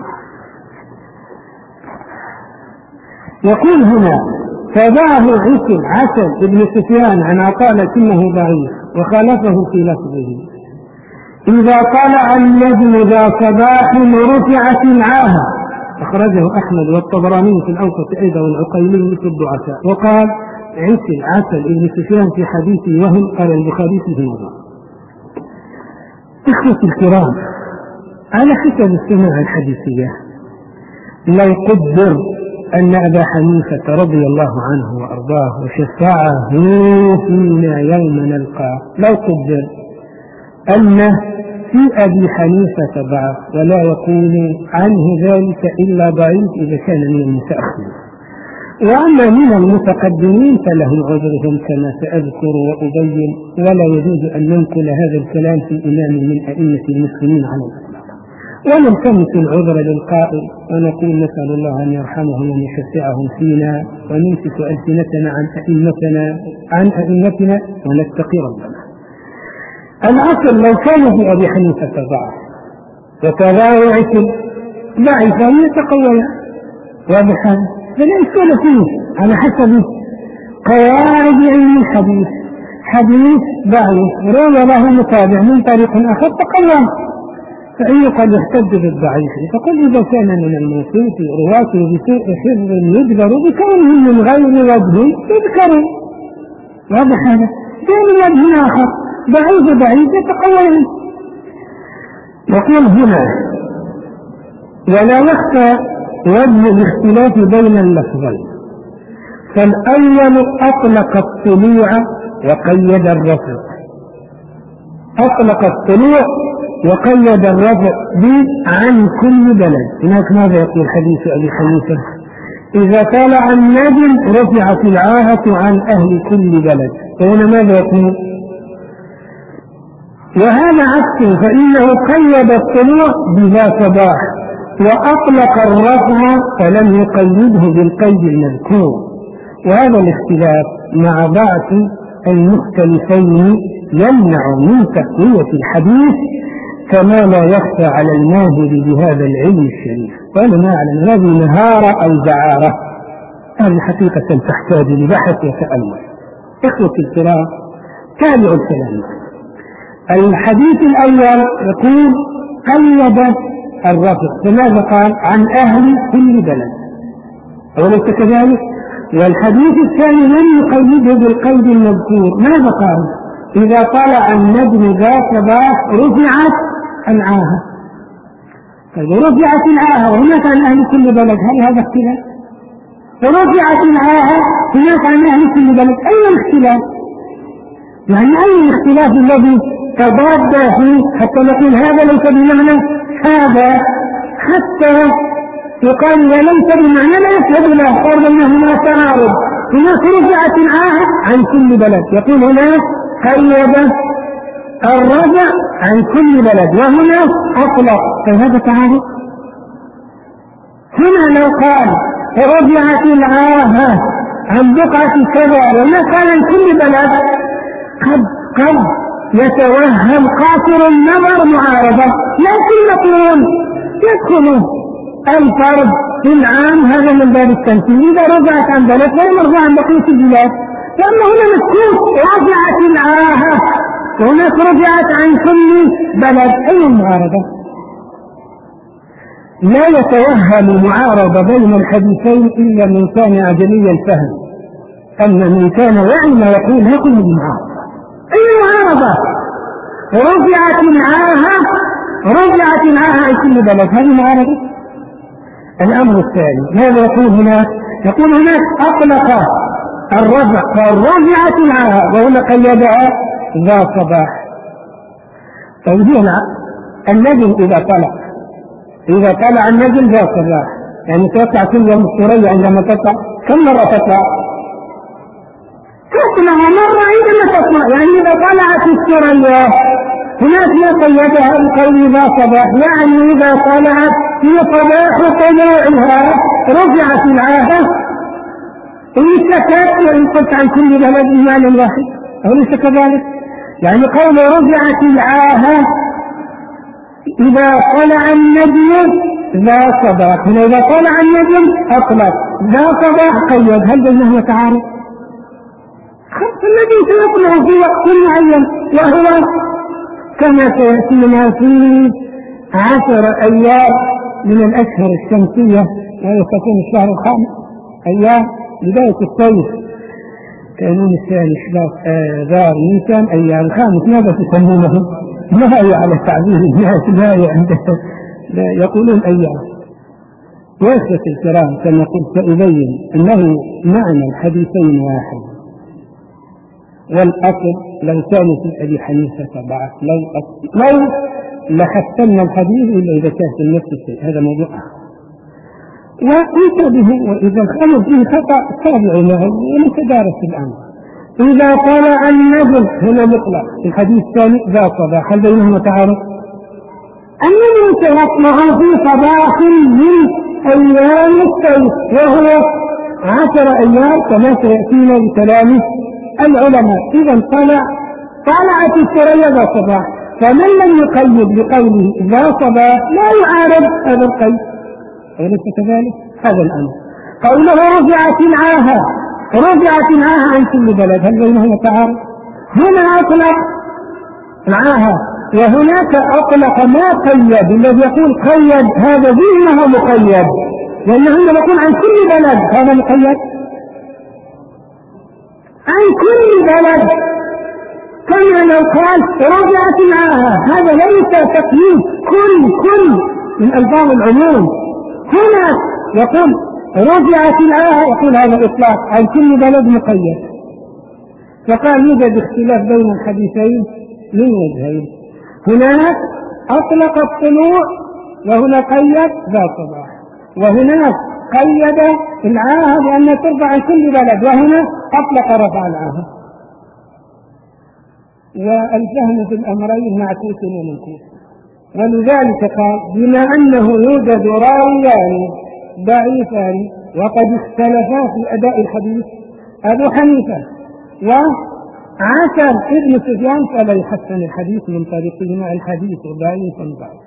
A: يقول هنا: تابعه عسل عسل ابن سفيان عن عطاء لكنه ضعيف، وخالفه في لفظه: إذا طلع النجم ذا صباح رفعت العاهة. أخرجه أحمد والطبراني في الأوسط أيضا والعقيلي في الضعفاء. وقال عسل عسل ابن سفيان في حديثه وهم، قال البخاري في موضوع. إخوتي الكرام، على حسب السماع الحديثية لو قدر أن أبا حنيفة رضي الله عنه وأرضاه وشفعه فينا يوم نلقاه، لو قدر أن في أبي حنيفة ضعف ولا يكون عنه ذلك إلا ضعيف إذا كان من المتأخرين، وأما من المتقدمين فلهم عذرهم كما سأذكر وأبين، ولا يجوز أن ننقل هذا الكلام في إمام من أئمة المسلمين على الإطلاق. ونلتمس العذر للقائل ونقول نسأل الله أن يرحمهم وأن يشفعهم فينا، ونمسك ألسنتنا عن أئمتنا عن أئمتنا ونتقي ربنا. الأصل لو كان في أبي حنيفة ضعف وتابعه عسل ضعيفان يتقويان، واضح هذا؟ فلا إشكال فيه على حسب قواعد علم الحديث. حديث ضعيف روى له متابع من طريق آخر تقوى، فإن قد يحتج بالضعيف، فقل إذا كان من الموصوف رواته بسوء حفظ يجبر بكونه من غير وجه يذكر، واضح هذا؟ كان وجه آخر ضعيف ضعيف يتقوى. يقول هنا: ولا يخفى وجه الاختلاف بين اللفظين، فالأول أطلق الطلوع وقيد الرفع. أطلق الطلوع وقيد الرفع عن كل بلد. هناك ماذا يقول حديث أبي حنيفة؟ إذا طلع النجم رفعت العاهة عن أهل كل بلد. وهنا ماذا يقول؟ وهذا عكسه، فإنه قيد الطلوع بذا صباح وأطلق الرفع فلم يقيده بالقيد المذكور. وهذا الاختلاف مع ضعف المختلفين يمنع من تقوية الحديث، كما لا يخفى على الماهر بهذا العلم الشريف. وأنا ما أعلم هذه مهارة أو دعارة، هذه حقيقة تحتاج لبحث وتأمل. إخوتي الكرام، تابعوا الكلام. الحديث الأول يقول قيد الرفع، فماذا قال؟ عن أهل كل بلد، أوليس كذلك؟ والحديث الثاني لم يقيده بالقيد المذكور، ماذا قال؟ إذا طلع النجم ذا صباح رفعت العاهة. رفعت العاهة وهناك عن أهل كل بلد، هل هذا اختلاف؟ ورفعت العاهة هناك عن أهل كل بلد، أي الاختلاف؟ يعني أي الاختلاف الذي تضاد فيه حتى نقول هذا ليس بمعنى هذا، حتى يقال وليس بمعنى لا يشهد له، قال بينهما تناقض. هناك رفعت العاهة عن كل بلد، يقول هناك قيد الرفع عن كل بلد، وهنا أطلق، فهذا تعارض. هنا لو قال رفعت العاهة عن بقعة كذا وما قال عن كل بلد، قد قد يتوهم قاصر النظر معارضة، لكن نقول يدخل الفرد في العام هذا من باب التمثيل. إذا رجعت عن بلد فلا يرجع عن بقية البلاد، لأن هنا مذكور رجعت العاهة وهناك رجعت عن كل بلد، أي المعارضة؟ لا يتوهم معارضة بين الحديثين إلا من كان عجمي الفهم، أما من كان واعي ما يقول هكذا المعارضة. أي معارضة؟ رفعت العاهة رفعت العاهة عن كل بلد. هذه معارضة. الأمر الثاني ماذا يقول هناك؟ يقول هناك أطلق الرفع قال رفعت العاهة وهنا قيدها ذا صباح. طيب هنا النجم إذا طلع إذا طلع النجم ذا صباح يعني تطلع كل يوم الثريا عندما تطلع كم مرة تطلع؟ تطلع مرة عندما تطلع يعني إذا طلعت الثريا هناك ما قيدها بقول ذا صباح يعني إذا طلعت في صباح طلوعها رفعت العاهة. إن سكت وإن قلت عن كل بلد بمعنى واحد أليس كذلك؟ يعني قول رفعت العاهة إذا طلع النجم ذا صباح هنا إذا طلع النجم أطلق ذا صباح قيد. هل بينهما تعارض؟ الذي سيطلع في وقت معين وهو كما سيأتينا في عشر أيام من الأشهر الشمسية وهي تكون الشهر الخامس أيام بداية الصيف كانون الثاني ذار نيسان أيام الخامس. ماذا تسمونه؟ ما هي على تعبير الناس لا يقولون أيام. وإخوة الكرام كما قلت سأبين أنه معنى الحديثين واحد والأصل لو كانت أبي حنيفة ضعف لو لو لحسن الحديث إلا إذا كانت النفس الشيء هذا موضوع آخر. وانتبهوا وإذا الخلل فيه خطأ تابعوا له ونتدارس الأمر. إذا طلع النجم هنا مطلق الحديث الثاني ذا صباح هل بينهما تعارض؟ النجم سيطلع في صباح من أيام الصيف وهو عشر أيام كما سيأتينا بكلام العلماء. إذا طلع طلعت الثريا ذا صباح فمن لم يقيد بقوله ذا صباح لا يعارض هذا القيد. أليس كذلك؟ هذا الأمر. قوله رفعت العاهة رفعت العاهة عن كل بلد هل بينهما تعارض؟ هنا أطلق العاهة وهناك أطلق ما قيد. الذي يقول قيد هذا ذهنه مقيد لأنه عندما يقول عن كل بلد هذا مقيد عن كل بلد كما لو قال رفعت العاهة هذا ليس تقييد كل كل من ألفاظ العموم. هنا يقول رفعت العاهة يقول هذا إطلاق عن كل بلد مقيد. فقال يوجد اختلاف بين الحديثين من وجهين. هناك أطلق الطلوع وهنا قيد ذا صباح وهناك قيد العاهة بأن ترفع عن كل بلد وهنا أطلق رفع العاهة. والفهم في الأمرين معكوس ومنكوس. ولذلك قال بما أنه يوجد راويان ضعيفان وقد اختلفا في أداء الحديث أبو حنيفة وعسر ابن سفيان فلا يحسن الحديث من طريقهما الحديث ضعيف ضعيف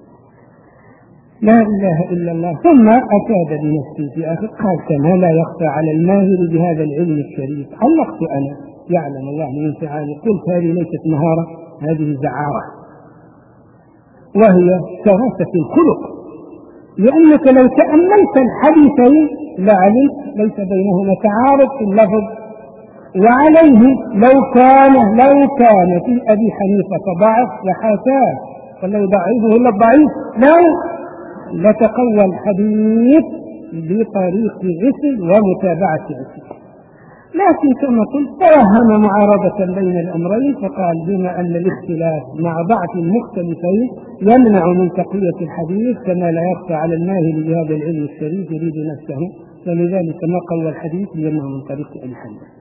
A: لا إله إلا الله. ثم أكاد بنفسي في آخر قال كما لا يخفى على الماهر بهذا العلم الشريف علقت أنا يعلم الله من فعالي قلت هذه ليست مهارة هذه زعارة وهي كراسة الخلق لأنك لو تأملت الحديثين لعلمت ليس بينهما تعارض في اللفظ. وعليه لو كان لو كان في أبي حنيفة ضعف لحكاه فلو ضعيفه إلا الضعيف لو لتقوى الحديث بطريق عسل ومتابعة عسل. لكن كما قلت توهم معارضة بين الأمرين فقال بما أن الاختلاف مع ضعف المختلفين يمنع من تقوية الحديث كما لا يخفى على الماهر بهذا العلم الشريف يريد نفسه فلذلك ما قوى الحديث لأنه من طريق الحديث.